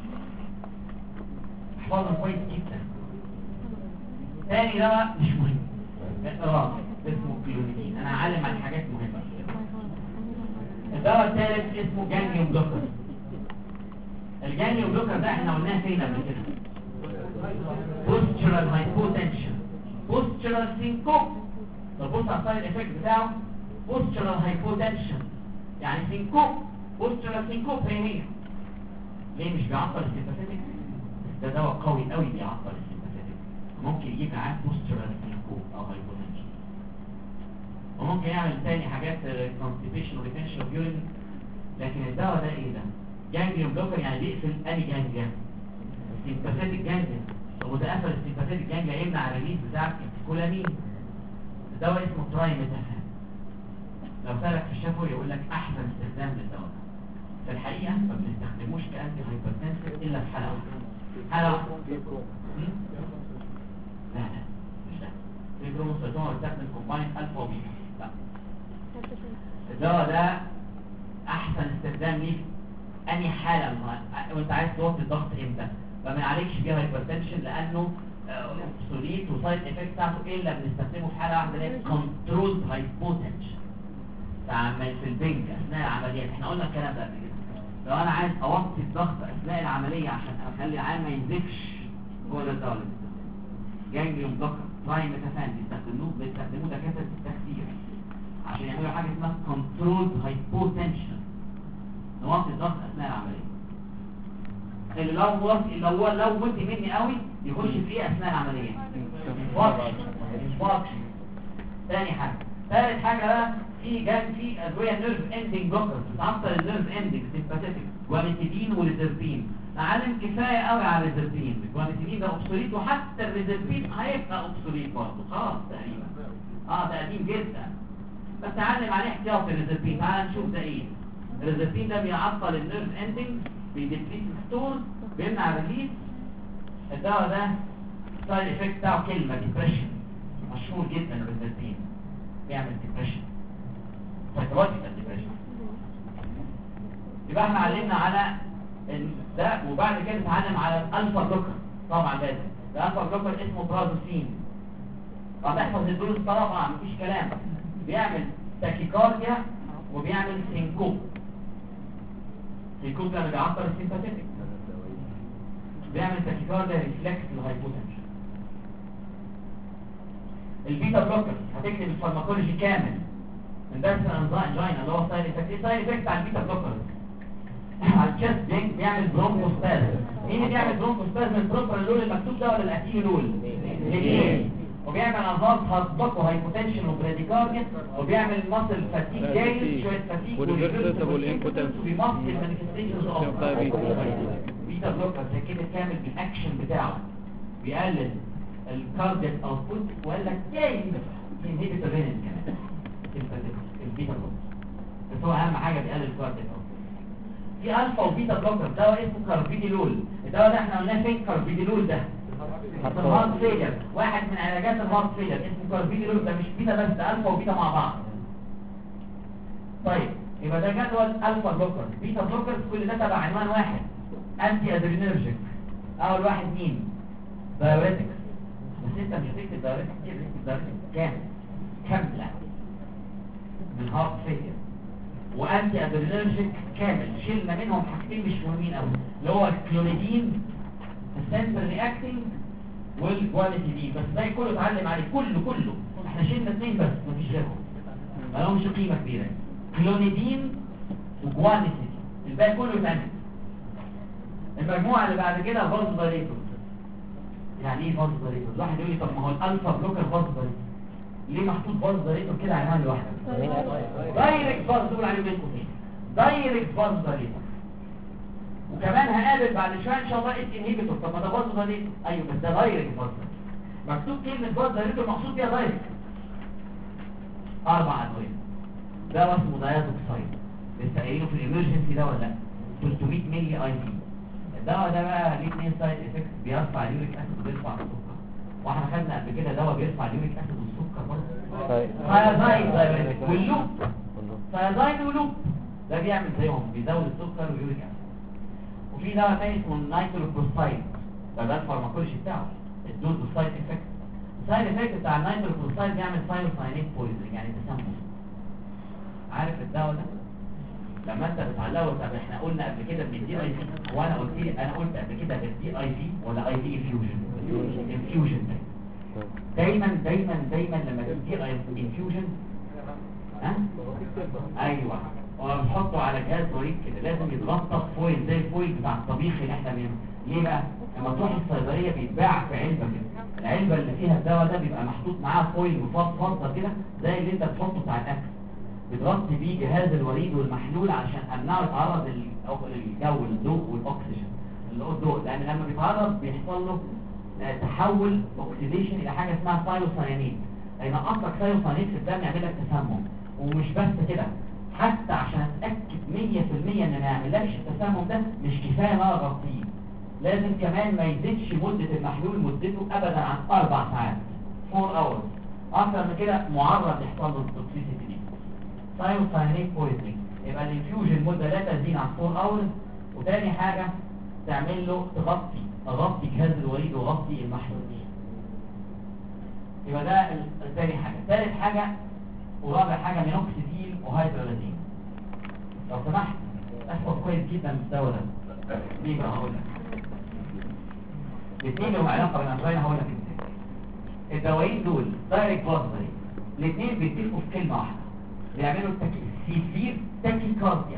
احفظهم كويس جدا. ثاني دواء مش مهم، اقراه، اسمه كلونيدين. انا هعلم عن حاجات مهمه. الدواء الثالث اسمه جانجليون بلوكر. الجانجليون بلوكر ده احنا قلناه فين قبل كده؟ بوستشرال هايبوتنشن، بوستشرال سينكوب. طب بص على السايد افكت بتاعه، بوستشرال هايبوتنشن يعني سينكوب، بوستشرال سينكوب هي ليه مش بيعطل السيمباثيك؟ ده دواء قوي قوي بيعطل السيمباثيك، ممكن يجيب معاه بوستشرال سينكوب او هايبوتنشن، وممكن يعمل تاني حاجات كونستيبيشن وريتنشن اوف يورين. لكن الدواء ده ايه ده؟ جانجليون بلوكر يعني بيقفل اني جانجليا؟ السيمباثيك جانجليا. طب وده قفل السيمباثيك جانجليا يمنع الريليز بتاع الكولامين. الدواء اسمه ترايميتافان. لو سألك في الشفوي يقول لك احسن استخدام للدواء ده. في الحقيقه ما بنستخدموش كانتي هايبرتنسيف الا في حاله واحده. لا مش ده. في بروموسيتون بتستخدم كومباين الفا وبيتا. لا. الدواء ده احسن استخدام ليه في انهي حاله وانت عايز توطي الضغط امتى؟ ما بنعالجش بيها هايبرتنشن لانه اوبسوليت وسايد افكت بتاعته الا بنستخدمه في حاله واحده اللي هي كنترول هايبوتنشن. تعمل في البنك اثناء العمليات. احنا قلنا الكلام ده قبل كده. لو انا عايز اوطي الضغط اثناء العمليه عشان اخلي العيان ما ينزفش، هو ده الدواء اللي بنستخدمه. جانجليون بلوكر ترايميتافان بيستخدموه دكاتره التخدير عشان يعملوا حاجه اسمها كنترول هايبوتنشن، نوطي الضغط اثناء العمليه. اللي لو مدي مني قوي يخش في ايه اثناء العمليه؟ انفاركشن. ثاني حاجه، ثالث حاجه بقى في ادويه نيرف اندنج بلوكرز بتعطل النيرف اندنج سيمباثيك، جوانيتيدين وريزربين. نعلم كفايه قوي على الريزربين. الجوانيتيدين ده اوبسوليت، وحتى الريزربين هيبقى اوبسوليت برضه خلاص تقريبا. ده قديم جدا، بس نعلم عليه احتياطي الريزربين. تعال نشوف ده ايه. الريزربين ده بيعطل النيرف اندنج، بيديبليت ستورز، بيمنع الريليز. الدواء ده سايد افكت بتاعه كلمه ديبريشن، مشهور جدا الريزربين، بيعمل ديبريشن، سايكولوجيكال ديبريشن. يبقى احنا علمنا على ده، وبعد كده نتعلم على الالفا بلوكر. طبعا لازم الالفا بلوكر اسمه برازوسين. هتحفظ الدروس طبعا مفيش كلام. بيعمل تاكيكارديا وبيعمل سينكوب. سينكوب لما بيعطل السيمباثيك، بيعمل تاكيكارديا ريفلكس للهايبوتنشن. البيتا بلوكر هتكتب الفارماكولوجي كامل من درس الانجينا اللي هو سايد افكت. ايه سايد افكت على البيتا بلوكر؟ على الشيست بينج بيعمل برونكوسبازم. مين اللي بيعمل برونكوسبازم؟ البروبرانول المكتوب ده ولا الاتينول؟ الاثنين. وبيعمل انظار هارت وهايبوتنشن وبراديكارديا، وبيعمل ماسل فاتيج جاي شويه فاتيج وريفرسبل امبوتنس بيمصل المانيفستيشنز اوف بيتا بلوكر. زي كده كامل بالاكشن بتاعه بيقلل الكاردياك اوتبوت، وقال لك جاي انهبيتور رينين كمان البيتا بلوكر، بس هو اهم حاجه بيقلل الكاردياك اوتبوت. في الفا وبيتا بلوكر. دواء اسمه كاربيديلول. الدواء ده احنا قلناه فين؟ كاربيديلول ده الهارت فيلر، واحد من علاجات الهارت فيلر اسمه كاربيديلول. ده مش بيتا بس، ده الفا وبيتا مع بعض. طيب يبقى ده جدول الفا بلوكر. بيتا بلوكر كل ده تبع عنوان واحد، انتي ادرينرجيك. اول واحد مين؟ دايوريتكس. بس انت مش هتكتب دايوريتكس كتير، هتكتب دايوريتكس كامله من هارت فيلير، وانتي ادرينرجيك كامل. شلنا منهم حاجتين مش مهمين قوي، اللي هو الكلونيدين السنتر رياكتنج والكواليتي دي. بس ده كله اتعلم عليه، كله احنا شلنا اثنين بس مفيش غيرهم، ما لهمش قيمه كبيره. كلونيدين وكواليتي، الباقي كله اتعمل. المجموعه اللي بعد كده فاز دايليتور. يعني ايه فاز دايليتور؟ واحد يقول لي طب ما هو الالفا بلوكر فاز دايليتور، ليه محطوط فاز دايليتور كده عنوان لوحده؟ دايركت فاز دول عليه بينكم فين؟ دايركت فاز دايليتور. وكمان هقابل بعد شويه ان شاء الله اس انهيبيتور. طب ما ده فاز دايليتور، ايوه بس ده دايركت فاز دايليتور. مكتوب كلمه فاز دايليتور مقصود بيها دايركت. 4 ادويه. ده اسمه دايازوكسايد، لسه قايلينه في الامرجنسي ده ولا لا؟ 300 مللي اي في. الدواء ده بقى ليه 2 سايد افكتس، بيرفع اليوريك اسيد وبيرفع السكر. واحنا خدنا قبل كده دواء بيرفع اليوريك اسيد والسكر برضه، ثايازايد واللوب. ثايازايد ولوب ده بيعمل زيهم، بيزود السكر واليوريك اسيد. وفي دواء تاني اسمه النيتروكلوسايد، ده الفارماكولوجي بتاعه الدوز والسايد افكت. السايد افكت بتاع النيتروكلوسايد بيعمل ثايروساينيت بويزنج، يعني تسمم. عارف الدواء ده لما انت بتعلقه؟ طب احنا قلنا قبل كده بندي اي في، وانا قلت قبل كده بدي اي في ولا اي في انفيوجن. دايما لما تدي اي انفيوجن ايوه وبتحطه على جهاز وريد كده، لازم يتغطى فويل زي الفويل بتاع الطبيخ اللي احنا بنعمله. ليه بقى؟ لما تروح الصيدليه بيتباع في علبه كده، العلبه اللي فيها الدواء ده بيبقى محطوط معاه فويل مفضفض كده زي اللي انت بتحطه بتاع الاكل، بتغطي بيه جهاز الوريد والمحلول عشان امنعه يتعرض للجو، الضوء والاكسجين. الضوء لان لما بيتعرض بيحصل له تحول اوكسيديشن الى حاجه اسمها ثايروساينيت، هينقص لك ثايروساينيت في الدم يعمل لك تسمم. ومش بس كده، حتى عشان اتاكد 100% ان ما يعملكش التسمم ده مش كفايه ان انا اغطيه، لازم كمان ما يزيدش مده المحلول مدته ابدا عن 4 ساعات 4 hours. اكتر من كده معرض يحصل له التوكسيسيتي دي، ثايروساينيت بويزنج. يبقى الانفيوجن مده لا تزيد عن 4 hours. وتاني حاجه تعمل له اغطي جهاز الوريد وغطي المحلول. يبقى ده تاني حاجه. ثالث حاجه ورابع حاجه مينوكسيديل وهيدرالازين. لو سمحت احفظ كويس جدا الدواء ده. ليه بقى؟ هقول لك الاثنين لهم علاقه بالانفاين. هقول لك ازاي. الدوايين دول دايركت فازري، الاثنين بيتفقوا في كلمه واحده، بيعملوا سيفير تاكيكارديا.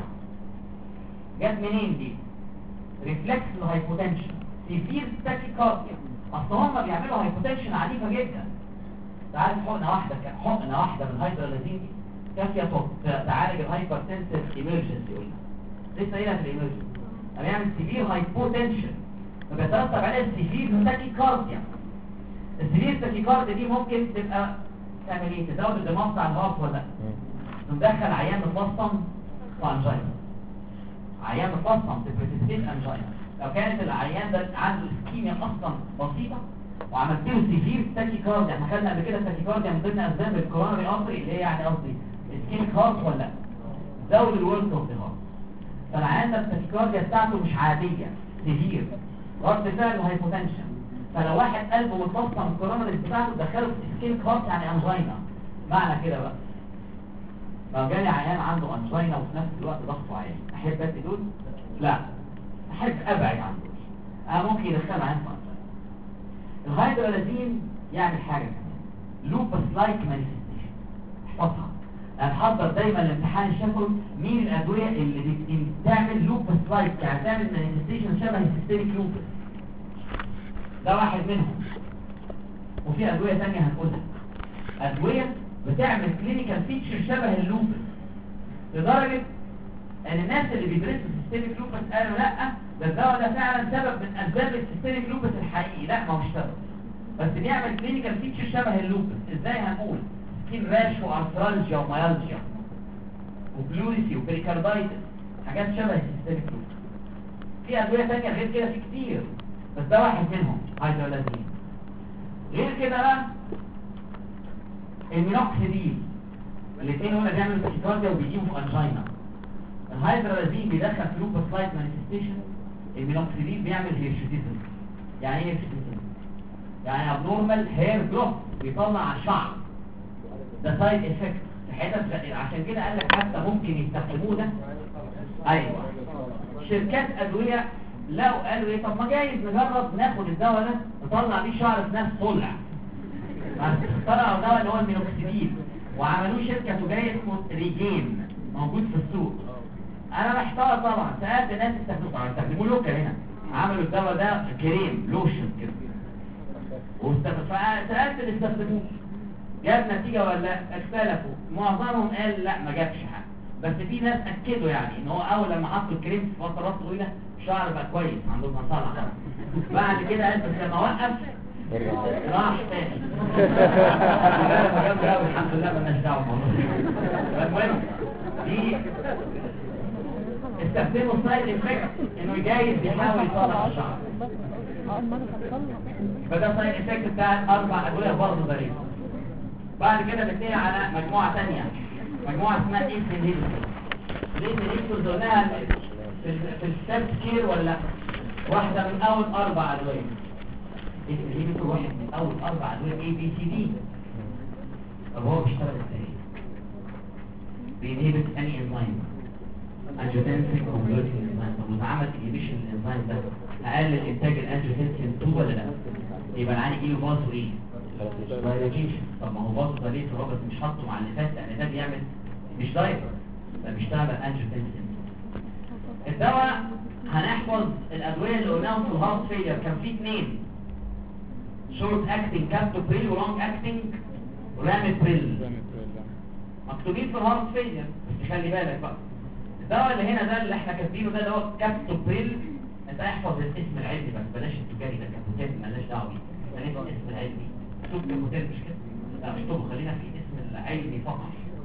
جت منين دي؟ ريفلكس الهايبوتنشن. سيفير تاكيكارديا اصل هم بيعملوا هايبوتنشن عنيفه جدا. تعالى حقنه واحده من الهيدرالازين دي كافيه تعالج الهايبرتنسيف ايمرجنسي. قلنا لسه قايلها في الايمرجنسي، بيعمل سيفير هايبوتنشن فبيترتب عليها سيفير تاكيكارديا. السيفير تاكيكارديا دي ممكن تبقى تعمل ايه؟ تزود الدماغ بتاع الهارت ولا لا؟ ندخل عيان متلصم في انجينا، عيان متلصم في بريسيستيت انجينا. لو كانت العيان ده عنده اسكيميا اصلا بسيطه وعملت له سيفير تاكيكارديا، احنا خدنا قبل كده التاكيكارديا من ضمن اسباب الكورونري ارتري اللي هي يعني قصدي اسكيميك هارت ولا لا؟ زود الورك اوف ذا هارت. فالعيان ده التاكيكارديا بتاعته مش عاديه، سيفير رد فعل وهايبوتنشن. فلو واحد قلبه متلصم الكورونري بتاعته دخله في اسكيميك هارت يعني انجينا. معنى كده بقى لو جالي عيان عنده انجينا وفي نفس الوقت ضغطه عالي، احب ادي دول؟ لا، احب ابعد عن دول. ممكن يدخل عيان في انجينا. الهيدرالازين يعمل حاجه كمان، لوبس لايك مانيفستيشن. احفظها، هنحضر دايما الامتحان الشفوي مين الادويه اللي بتعمل لوبس لايك، يعني تعمل مانيفستيشن شبه السيستميك لوبس. ده واحد منهم. وفي ادويه ثانيه هنقولها، ادويه بتعمل كلينيكال فيتشر شبه اللوبس، لدرجه ان الناس اللي بيدرسوا السيستميك لوبس قالوا لا ده الدواء ده فعلا سبب من اسباب السيستميك لوبس الحقيقي. لا، ما هوش سبب، بس بيعمل كلينيكال فيتشر شبه اللوبس. ازاي؟ هنقول سكين راش وارثرالجيا وميالجيا وبلوريسي وبريكاردايتس، حاجات شبه السيستميك لوبس. في ادويه ثانيه غير كده في كتير، بس ده واحد منهم هيدرالازين. غير كده بقى المينوكسيديل، الاثنين هما بيعملوا تاكيكارديا وبيجيبوا في انجينا. الهيدرالازين بيدخل في لوبوسايت مانيفستيشن. المينوكسيديل بيعمل هيرشوتيزم. يعني ايه هيرشوتيزم؟ يعني ابنورمال هير جروث، بيطلع على الشعر. ده سايد افكت في حتت، عشان كده قال لك حتى ممكن يستخدموه ده. ايوه شركات ادويه لو قالوا ايه، طب ما جايز نجرب ناخد الدواء ده نطلع بيه شعر في ناس صلع. اخترعوا دواء اللي هو المينوكسيديل وعملوه شركه تجاريه اسمه ريجين موجود في السوق. انا محتار طبعا، سالت ناس استخدموه لوكا هنا، عملوا الدواء ده كريم لوشن كده فسالت اللي استخدموه جاب نتيجه ولا لا. اختلفوا، معظمهم قال لا ما جابش حاجه، بس في ناس اكدوا يعني ان هو اول لما حطوا الكريم في فترات طويله الشعر بقى كويس عندهم مصالح. بعد كده قال بس لما وقف راح تاني. الحمد لله مالناش دعوه بالموضوع. المهم دي استخدموا سايد افكت انه جايز يحاول يطلع الشعر. فده سايد افكت بتاع 4 ادويه برضه ضريبه. بعد كده بنتنقل على مجموعه ثانيه، مجموعه اسمها ايس انهيبيتور. ليه انهيبيتور قلناها في السيلف كير ولا واحده من اول 4 ادويه؟ ايس انهيبيتور واحد من اول 4 ادويه اي بي سي دي. طب هو بيشتغل ازاي؟ بينهبت اني انزيم انجيوتنسين كونفرتنج انزيم. طب واتعمل انهبيشن الانزيم ده اقلل انتاج الانجيوتنسين 2 ولا لا؟ يبقى العين يجيله فازو ايه؟ دايليتيشن. طب ما هو فازو دايليت الرابط مش حاطه مع اللي فات لان ده بيعمل مش دايبر، ده بيشتغل انجيوتنسين. الدواء هنحفظ الادويه اللي قلناهم في الهارت فيلير، كان في 2 شورت اكتنج كابتوبريل ولونج اكتنج راميبريل مكتوبين في الهارت فيلير. بس خلي بالك بقى الدواء اللي هنا ده اللي احنا كاتبينه ده اللي هو كابتوبريل، انت احفظ الاسم العلمي بس بلاش التجاري ده، كابتوبريل مالناش دعوه بيه، خلينا في الاسم العلمي. شوف كابتوبريل مش كده، لا مش طب، خلينا في الاسم العلمي فقط.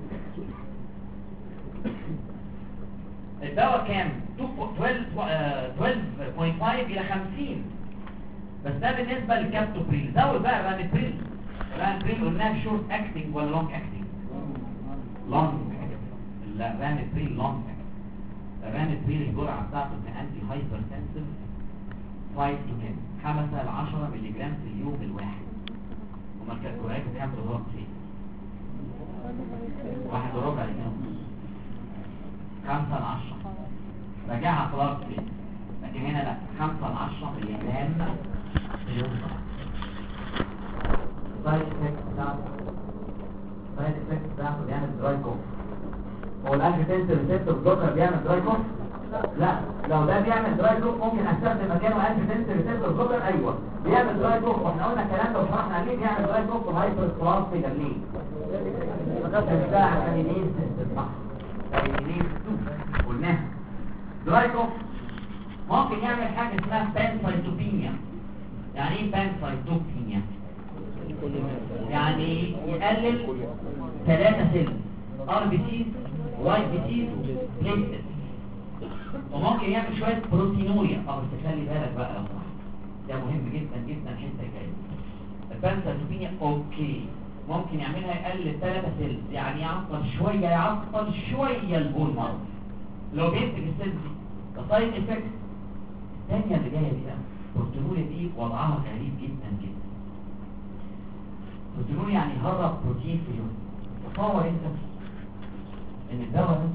الدواء كام؟ 12.5 الى 50، بس ده بالنسبه للكابتوبريل. زود بقى الراميبريل. الراميبريل قلناه شورت اكتنج ولا لونج اكتنج؟ لونج. لا الراميبريل لونج. الراميبريل الجرعه بتاعته كانتي هايبرتنسيف 5 to 10 5 ل 10 مللي جرام في اليوم الواحد. هما الجرعات كام بالظبط؟ 1.25 5 ل 10 راجعها خلاص كده. لكن هنا لا 5 ل 10 مللي جرام في اليوم الواحد. سايد افكت بتاعته بيعمل دراي كوف. هو الانجيوتنسين ريسبتور بلوكر بيعمل دراي كوف؟ لا، لو ده بيعمل دراي كوف ممكن استخدم مكانه انجيوتنسين ريسبتور بلوكر. ايوه بيعمل دراي كوف، واحنا قلنا الكلام ده وشرحنا عليه. بيعمل دراي كوف في الهايبر كلاس فيجر ليه؟ ده عشان ينيز صح، ينيز قلناها. دراي كوف ممكن يعمل حاجه اسمها بانسايتوبينيا. يعني ايه بانسايتوبينيا؟ يعني يقلل 3 سيل ار بي سيز واي بي سيز بليتلت. وممكن يعمل شويه بروتينوريا. بس خلي بالك بقى لو صح، ده مهم جدا جدا الحته الجايه. البانسايتوبينيا اوكي ممكن يعملها يقلل 3 سيل، يعني يعطل شويه البول مارو لو بينتج السيل دي. السايد افكت الثانيه اللي جايه دي بقى البروتينوريا دي وضعها غريب جدا جدا. البروتينوريا يعني يهرب بروتين في اليوم. تصور انت ان الدواء ده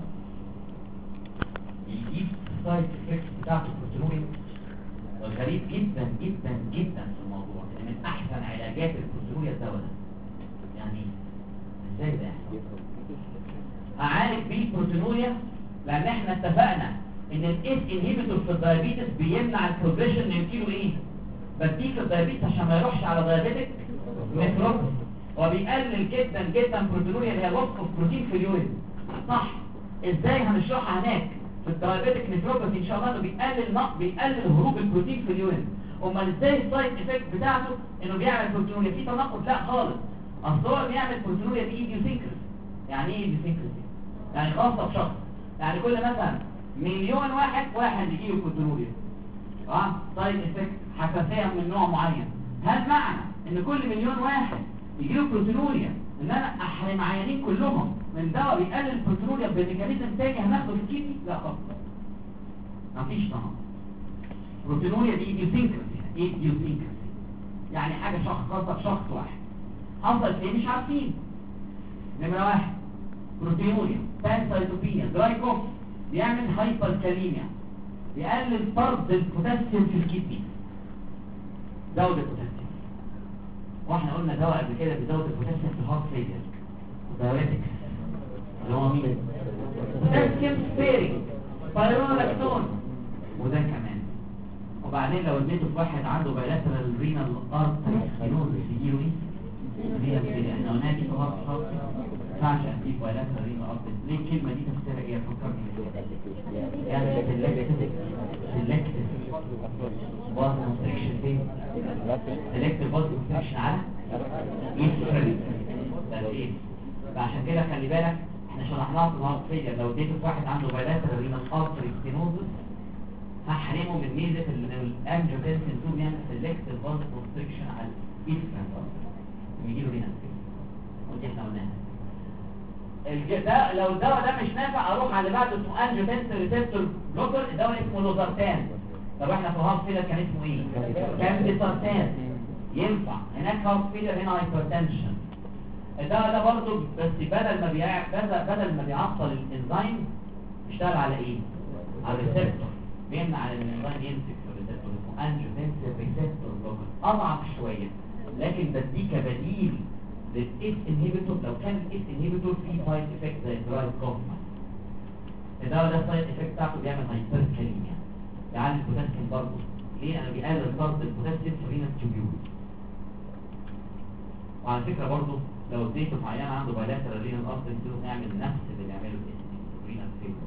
يجيب السايد افكت بتاعته البروتينوريا. غريب جدا جدا جدا في الموضوع ان من احسن علاجات البروتينوريا الدواء ده. يعني ازاي ده يحصل؟ هعالج بيه البروتينوريا لان احنا اتفقنا ان الاس انهيبيتور في الدايابيتس بيمنع البروجريشن من كيلو ايه؟ بديك الدايابيتس عشان ما يروحش على دايابيتك نيفروباثي، وبيقلل جدا جدا بروتينوريا اللي هي لوس اوف بروتين في اليورين. صح؟ ازاي هنشرحها هناك في الدايابيتك نيفروباثي ان شاء الله. انه بيقلل هروب البروتين في اليورين. امال ازاي السايد افكت بتاعته انه بيعمل بروتينوريا؟ في تناقض؟ لا خالص. اصل هو بيعمل بروتينوريا دي ايديوسينكراسي. يعني ايه ايديوسينكراسي؟ يعني خاصه بشخص. يعني كل مثلا مليون واحد يجيله بروتينوريا. سايد افكت حساسيه من نوع معين. هل معنى ان كل مليون واحد يجيله بروتينوريا ان انا احرم عيانين كلهم من دواء بيقلل البروتينوريا بميكانيزم تاني هناخده في الكيدني؟ لا خالص، مفيش تناقض. البروتينوريا دي ايديوسينكراسي، يعني حاجه شخص خاصه بشخص واحد، حصلت ليه مش عارفين. نمره واحد بروتينوريا، بانسايتوبينيا، دراي كوف، بيعمل هايبركاليميا، بيقلل فرض البوتاسيوم في الكدني، زود البوتاسيوم. واحنا قلنا دواء قبل كده بيزود البوتاسيوم في الهارت فيلير، دايوريتكس اللي هو مين؟ بوتاسيوم سبيرنج، بايرونولاكتون، وده كمان. وبعدين لو اديته في واحد عنده بايلاترال رينال ارتري سكليروزس يجيله ايه؟ احنا قلنا دي في الهارت ما ينفعش اديك بايلاترال رينال ارتري. ليه الكلمه دي تفسيرها ايه؟ فكرني يعني سيلكتيف باز كونستريكشن فين؟ سيلكتيف باز كونستريكشن على ايه؟ ده ايه؟ فعشان كده خلي بالك احنا شرحناها في الهارت فيلير، لو اديته في واحد عنده بايلاترال رينال ارتري سكليروزس هحرمه من ميزه الانجيوتنسين 2 بيعمل سيلكتيف باز كونستريكشن على الايفرنت ويجيله رينال فيلير. ودي احنا قلناها. ده لو الدواء ده مش نافع اروح على اللي بعده اسمه انجيوتنسين ريسبتور بلوكر، الدواء اسمه لوزارتان. طب احنا في الهارت فيلر كان اسمه ايه؟ كان ديسارتان. ينفع هناك هارت فيلر هنا هايبرتنشن. الدواء ده برضه بس بدل ما بيعطل الانزيم بيشتغل على ايه؟ على الريسبتور، بيمنع على الانزيم يمسك في الريسبتور، اسمه انجيوتنسين ريسبتور بلوكر. اضعف شويه لكن بديه كبديل للاس انهبيتور. لو كان الاس انهبيتور فيه سايد افكت زي الدرايف كوفمان، الدواء ده السايد افكت بتاعته بيعمل هايبركاليميا، يعلي البوتاسيوم برضه. ليه؟ انا بيقلل فرط البوتاسيوم في رينال تيوبيول. وعلى فكره برضه لو اديته في عيان عنده بايلاترال رينال ارتري سيروز نعمل نفس اللي بيعمله الاس رينال فيلر.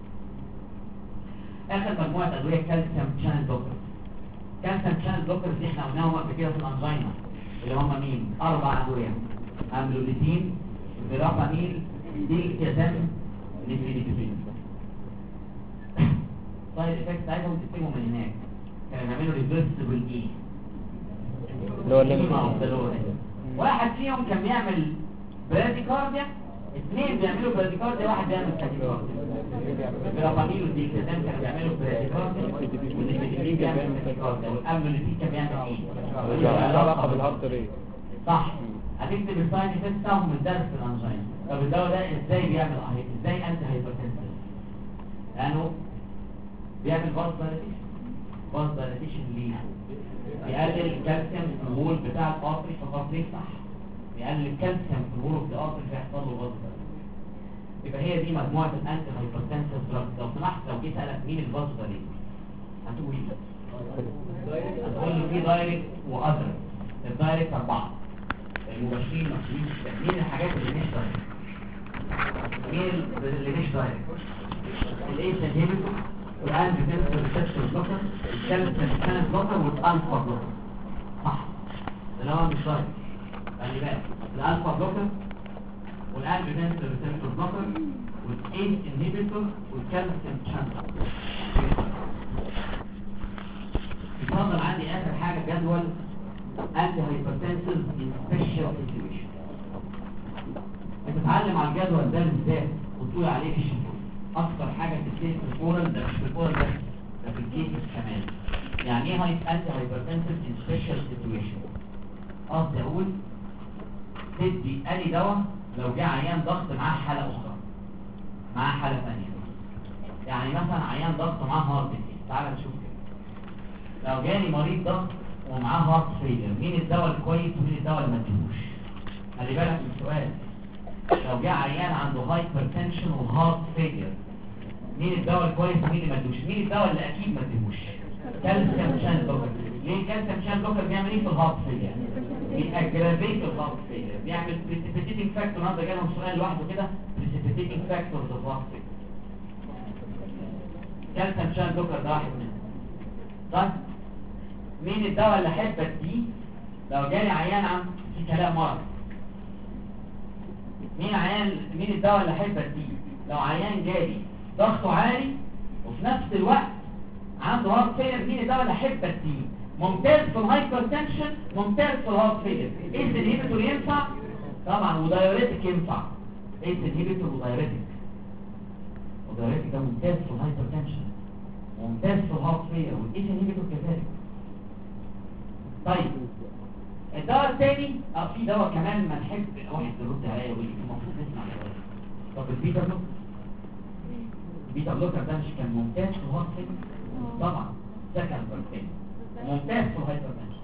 اخر مجموعه ادويه كالسيوم شانل بلوكرز. كالسيوم شانل بلوكرز دي احنا قلناهم قبل كده في الانجينا، اللي هم مين؟ 4 ادويه: املوديتين، فيراباميل، ديلتازام، نيفيديبين. سايد افكت بتاعتهم تكتبوا من هناك. كانوا بيعملوا ريفرسبل ايه؟ واحد فيهم كان بيعمل براديكارديا، اثنين بيعملوا براديكارديا، واحد بيعمل تاكيكارديا. فيراباميل والديلتازام كانوا بيعملوا براديكارديا، والنيفيديبين بيعمل تاكيكارديا، والاملوديتين كان بيعمل ايه؟ علاقه بالهارت ريت. صح. هتكتب السايد افكت بتاعهم من درس الانجينا. طب الدواء ده ازاي بيعمل ازاي انتي هايبرتنسيف؟ لانه بيعمل باز دايليتيشن ليه؟ بيقلل الكالسيوم في الوول بتاع القطري، فقط ليه صح؟ بيقلل الكالسيوم في الوول اوف ذا قطري فيحصل له باز دايليتيشن. يبقى هي دي مجموعه الانتي هايبرتنسيف دراجز. لو سمحت لو جيت اسالك مين الباز دايليتيشن هتقول ايه؟ هتقول لي في دايركت واذر. الدايركت 4 المباشرين مكتوبين. مين الحاجات اللي مش دايركت؟ مين اللي مش دايركت؟ الايس انهبيتور، والانجيوتنسين ريسبتور بلوكر، الكالسيوم شانل بلوكر، والالفا بلوكر. صح، ده هو مش دايركت. خلي بالك الالفا بلوكر والانجيوتنسين ريسبتور بلوكر والايس انهبيتور والكالسيوم شانل. يفضل عندي اخر حاجه جدول anti hypertensive in special situation. بتتعلم على الجدول ده بالذات وتقول عليه في الشفوي. اكتر حاجه بتتكتب في الكورال ده، مش في الكورال بس، ده في الكيسز كمان. يعني ايه anti hypertensive in special situation؟ قصدي اقول تدي اي دواء لو جه عيان ضغط معاه حاله اخرى، معاه حاله ثانيه. يعني مثلا عيان ضغط معاه هارت ديزيز، تعالى نشوف كده. لو جالي مريض ضغط ومعاه هارت فيلر، مين الدواء الكويس ومين الدواء اللي ما اديهوش؟ خلي بالك من السؤال. لو جه عيان عنده هايبرتنشن وهارت فيلر، مين الدواء الكويس ومين اللي ما اديهوش؟ مين الدواء اللي اكيد ما اديهوش؟ كالسيوم شانل بلوكر. ليه الكالسيوم شانل بلوكر بيعمل ايه في الهارت فيلر؟ بيأجرافيت الهارت فيلر، بيعمل بريسيبيتيتنج فاكتور. النهارده جالهم سؤال لوحده كده، بريسيبيتيتنج فاكتور في الهارت فيلر. كالسيوم شانل بلوكر ده واحد منهم. طيب مين الدواء اللي احب اديه لو جالي عيان عم في كلام مرض؟ مين الدواء اللي احب اديه لو عيان جالي ضغطه عالي وفي نفس الوقت عنده هارت فيلر؟ مين الدواء اللي احب اديه؟ ممتاز في الهايبرتنشن، ممتاز في الهارت فيلر. ايه الانهبيتور ينفع طبعا، ودايوريتك ينفع. ايس انهبيتور ودايريتك. والدايريتك ده ممتاز في الهايبرتنشن، ممتاز في الهارت فيلر، والايس انهبيتور كذلك. طيب الدواء الثاني في دواء كمان ما نحب واحد يرد عليا ويقول لي المفروض نسمع دواء. طب البيتا بلوكر، البيتا بلوكر ده مش كان ممتاز في الهارت فيلر؟ طبعا سكن برتين ممتاز في الهايبرتنشن.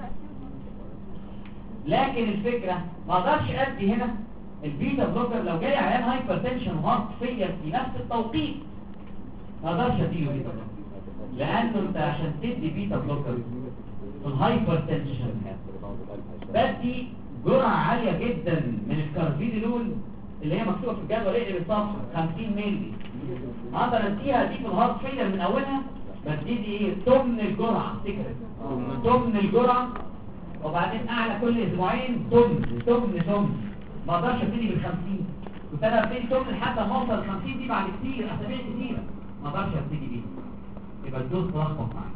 لكن الفكره ما اقدرش ادي هنا البيتا بلوكر لو جاي عيان هايبرتنشن وهارت فيلر في نفس التوقيت، ما اقدرش اديله بيتا بلوكر، لانه انت عشان تدي بيتا بلوكر في الهايبرتنشن بدي جرعه عاليه جدا من الكارفيديلول اللي هي مكتوبه في الجدول اقلب الصفحه 50 مللي. اقدر اديها دي في الهارت فيلر من اولها، بدي ايه؟ ثمن الجرعه، افتكر ثمن الجرعه، وبعدين اعلى كل اسبوعين ثمن. ما اقدرش ابتدي بال50، كنت انا ابتدي ثمن لحد ما اوصل ال50 دي بعد كتير اسابيع كتيره، ما اقدرش ابتدي بيها، يبقى الدوز تلخبط معايا.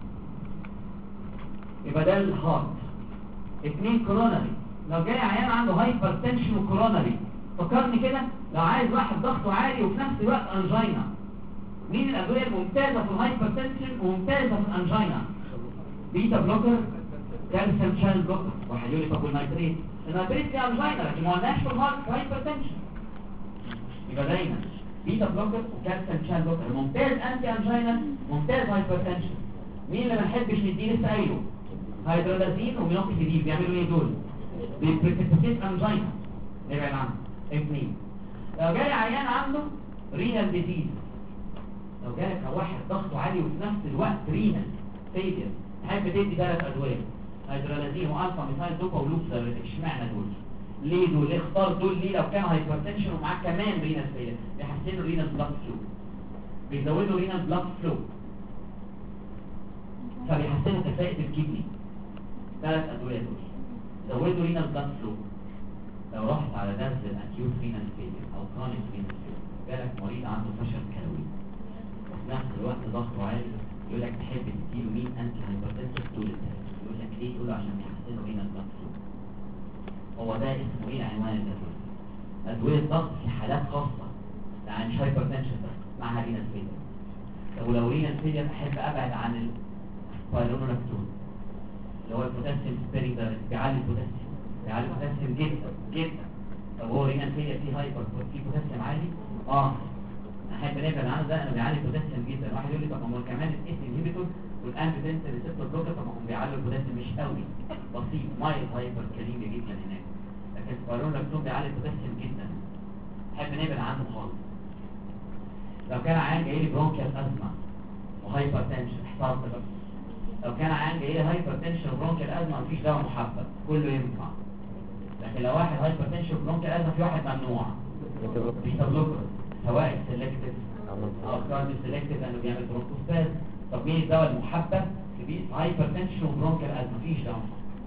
يبقى ده الهارت. 2 كوروناري، لو جاي عيان عنده هايبرتنشن وكوروناري، فكرني كده لو عايز واحد ضغطه عالي وفي نفس الوقت انجينا، مين الادويه الممتازه في الهايبرتنشن وممتازه في الانجينا؟ بيتا بلوكر، كالسيوم شانل بلوكر. واحد يقول لي طب والنيتريت؟ النيتريت دي انجينا لكن ما قلناش في الهايبرتنشن. يبقى دايما بيتا بلوكر وكالسيوم شانل بلوكر ممتاز انتي انجينا، ممتاز هايبرتنشن. مين اللي ما نحبش نديه؟ لسه قايله هيدرولازين ومينوكسيديل. بيعملوا ايه دول؟ بيبريسبيتيت انجينا، نبعد عنهم. 2 لو جاي عيان عنده رينال ديزيز، لو جالك واحد ضغطه عالي وفي نفس الوقت رينال فيلير، تحب تدي 3 ادويه هيدرولازين والفا ميثايل دوبا ولوكسا. اشمعنى دول؟ ليه دول؟ اختار دول ليه؟ لو كان هايبرتنشن ومعاك كمان رينال فيلير، بيحسنوا رينال بلاد فلو، بيزودوا رينال بلاد فلو، فبيحسنوا كفاءه الكدني. 3 ادويه دول زودوا رينال بلاد فلو. لو رحت على درس الاكيوت رينال فيلير او كرونيك رينال فيلير، جالك مريض عنده فشل كلوي وفي نفس الوقت ضغطه عالي، يقول لك تحب تديله مين؟ انتي هايبرتنسيف دول. يقول لك ليه؟ تقول له عشان بيحسنوا رينال بلاد فلو. هو ده اسمه ايه؟ عنوان الادويه. ادويه ضغط في حالات خاصه، يعني مش هايبرتنشن بس معها رينال فيلير. طب ولو رينال فيلير احب ابعد عن السبايرونولاكتون اللي هو البوتاسيوم سبيرنج، ده بيعلي البوتاسيوم، بيعلي البوتاسيوم جدا جدا. طب هو رينال فيلير فيه هايبر، فيه بوتاسيوم عالي؟ احب نبعد عنه، ده انا بيعلي البوتاسيوم جدا. واحد يقول لي طب ما هو كمان الاس انهبيتور والانتيدنس ريسبتور بلوكر، طب ما هم بيعلوا البوتاسيوم مش قوي، بسيط، مايل هايبر كاليميا جدا هناك، لكن السبايرونولاكتون بيعلي البوتاسيوم جدا، احب نبعد عنه خالص. لو كان عيان جاي لي برونكيال ازمه وهايبرتنشن، احتاط بس. لو كان عيان جاي لي هايبرتنشن وبرونكيال ازمه مفيش دواء محبب، كله ينفع. لكن لو واحد هايبرتنشن وبرونكيال ازمه في واحد ممنوع، بيتا بلوكر، سواء السلكتيف او كارديو سلكتيف لانه بيعمل برونكوسباز. طب مين الدواء المحبب في هايبرتنشن وبرونكيال ازمه؟ مفيش دواء.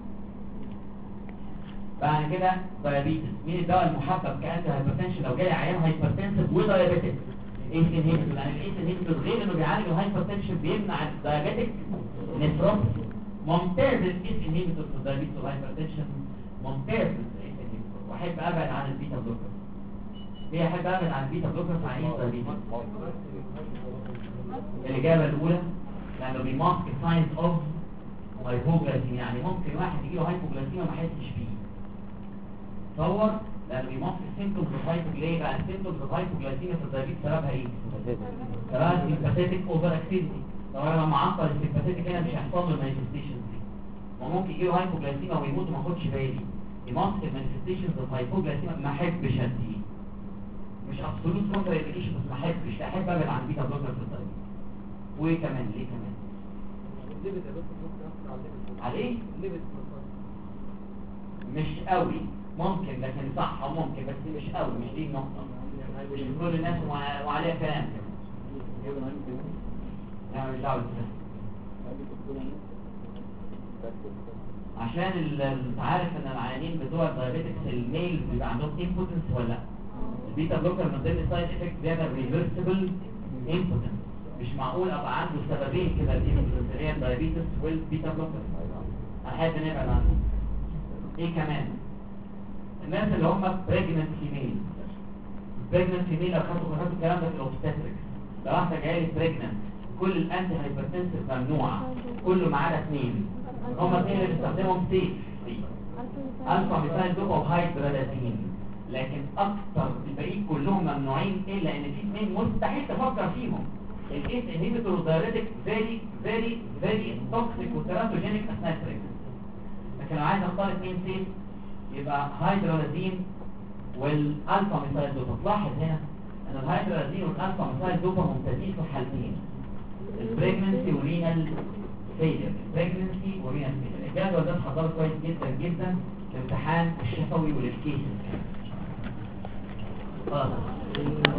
بعد كده دايابيتس، مين الدواء المحبب كانتي هايبرتنشن لو جاي عيان هايبرتنسيف ودايابيتك؟ ايس انهبيتور، لان الايس انهبيتور غير انه بيعالج الهايبرتنشن بيمنع الدايابيتك نيفروباثي. ممتاز الايس انهبيتور في الدايابيتس والهايبرتنشن، ممتاز الايس انهبيتور. واحب ابعد عن البيتا بلوكر. ليه احب ابعد عن البيتا بلوكر في عيان دايابيتس؟ الاجابه الاولى لانه بيماسك ساينز اوف هايبوغلايسيميا، يعني ممكن واحد يجي له هايبوغلايسيميا ما يحسش بيه. تصور لانه بيماسك سيمبتومز اوف هايبوغلايسيميا. بقى السيمبتومز اوف هايبوغلايسيميا في الدايابيتس سببها ايه؟ سببها سيمباثيتك اوفر اكتيفيتي. لو انا لما اعطل السيمباثيتك هنا مش هيحصل له المانيفستيشنز دي، وممكن يجي له هايبوغلايسيميا ويموت وما اخدش بالي. يماسك المانيفستيشنز اوف هايبوغلايسيميا، ما احبش اديه، مش ابسولوت كونتر انديكيشن بس ما احبش، احب ابعد عن بيتا بلوكر في الدايابيتس. وكمان ليه كمان؟ عليه مش قوي، ممكن لكن صح او ممكن بس مش قوي، مش دي النقطه، مش كل الناس وعليها كلام كده. لا مش دعوه عشان انت عارف ان العيانين بتوع الدايابيتكس الميل بيبقى عندهم امبوتنس ولا لا؟ البيتا بلوكر من ضمن السايد افكت بيعمل ريفرسبل امبوتنس. مش معقول ابقى عنده سببين كده، الامبوتنس اللي هي الدايابيتس والبيتا بلوكر، احب نبعد عنه. ايه كمان؟ الناس اللي هم بريجننت فيميل، بريجننت فيميل لو خدتوا الكلام ده في الاوبستاتريكس. لو واحده جايه لي بريجننت كل الانتي هايبرتنسيف ممنوعه كله ما عدا اثنين، هما الاثنين اللي بيستخدمهم سيف الفا ميثايل دوبا وهايدرالازين، لكن اكتر الباقيين كلهم ممنوعين الا ان في اثنين مستحيل تفكر فيهم. الايس انهبيتور والدايريتك فيري فيري فيري توكسيك وتيراتوجينيك اثناء البريجننت. لكن لو عايز اختار اثنين سيف يبقى هايدرالازين والالفا ميثايل دوبا. تلاحظ هنا ان الهايدرالازين والالفا ميثايل دوبا ممتازين في حالتين، البريجننسي ورينال فيلير. البريجننسي ورينال فيلير الجدول ده اتحضر كويس جدا جدا في امتحان الشفوي والكيسز.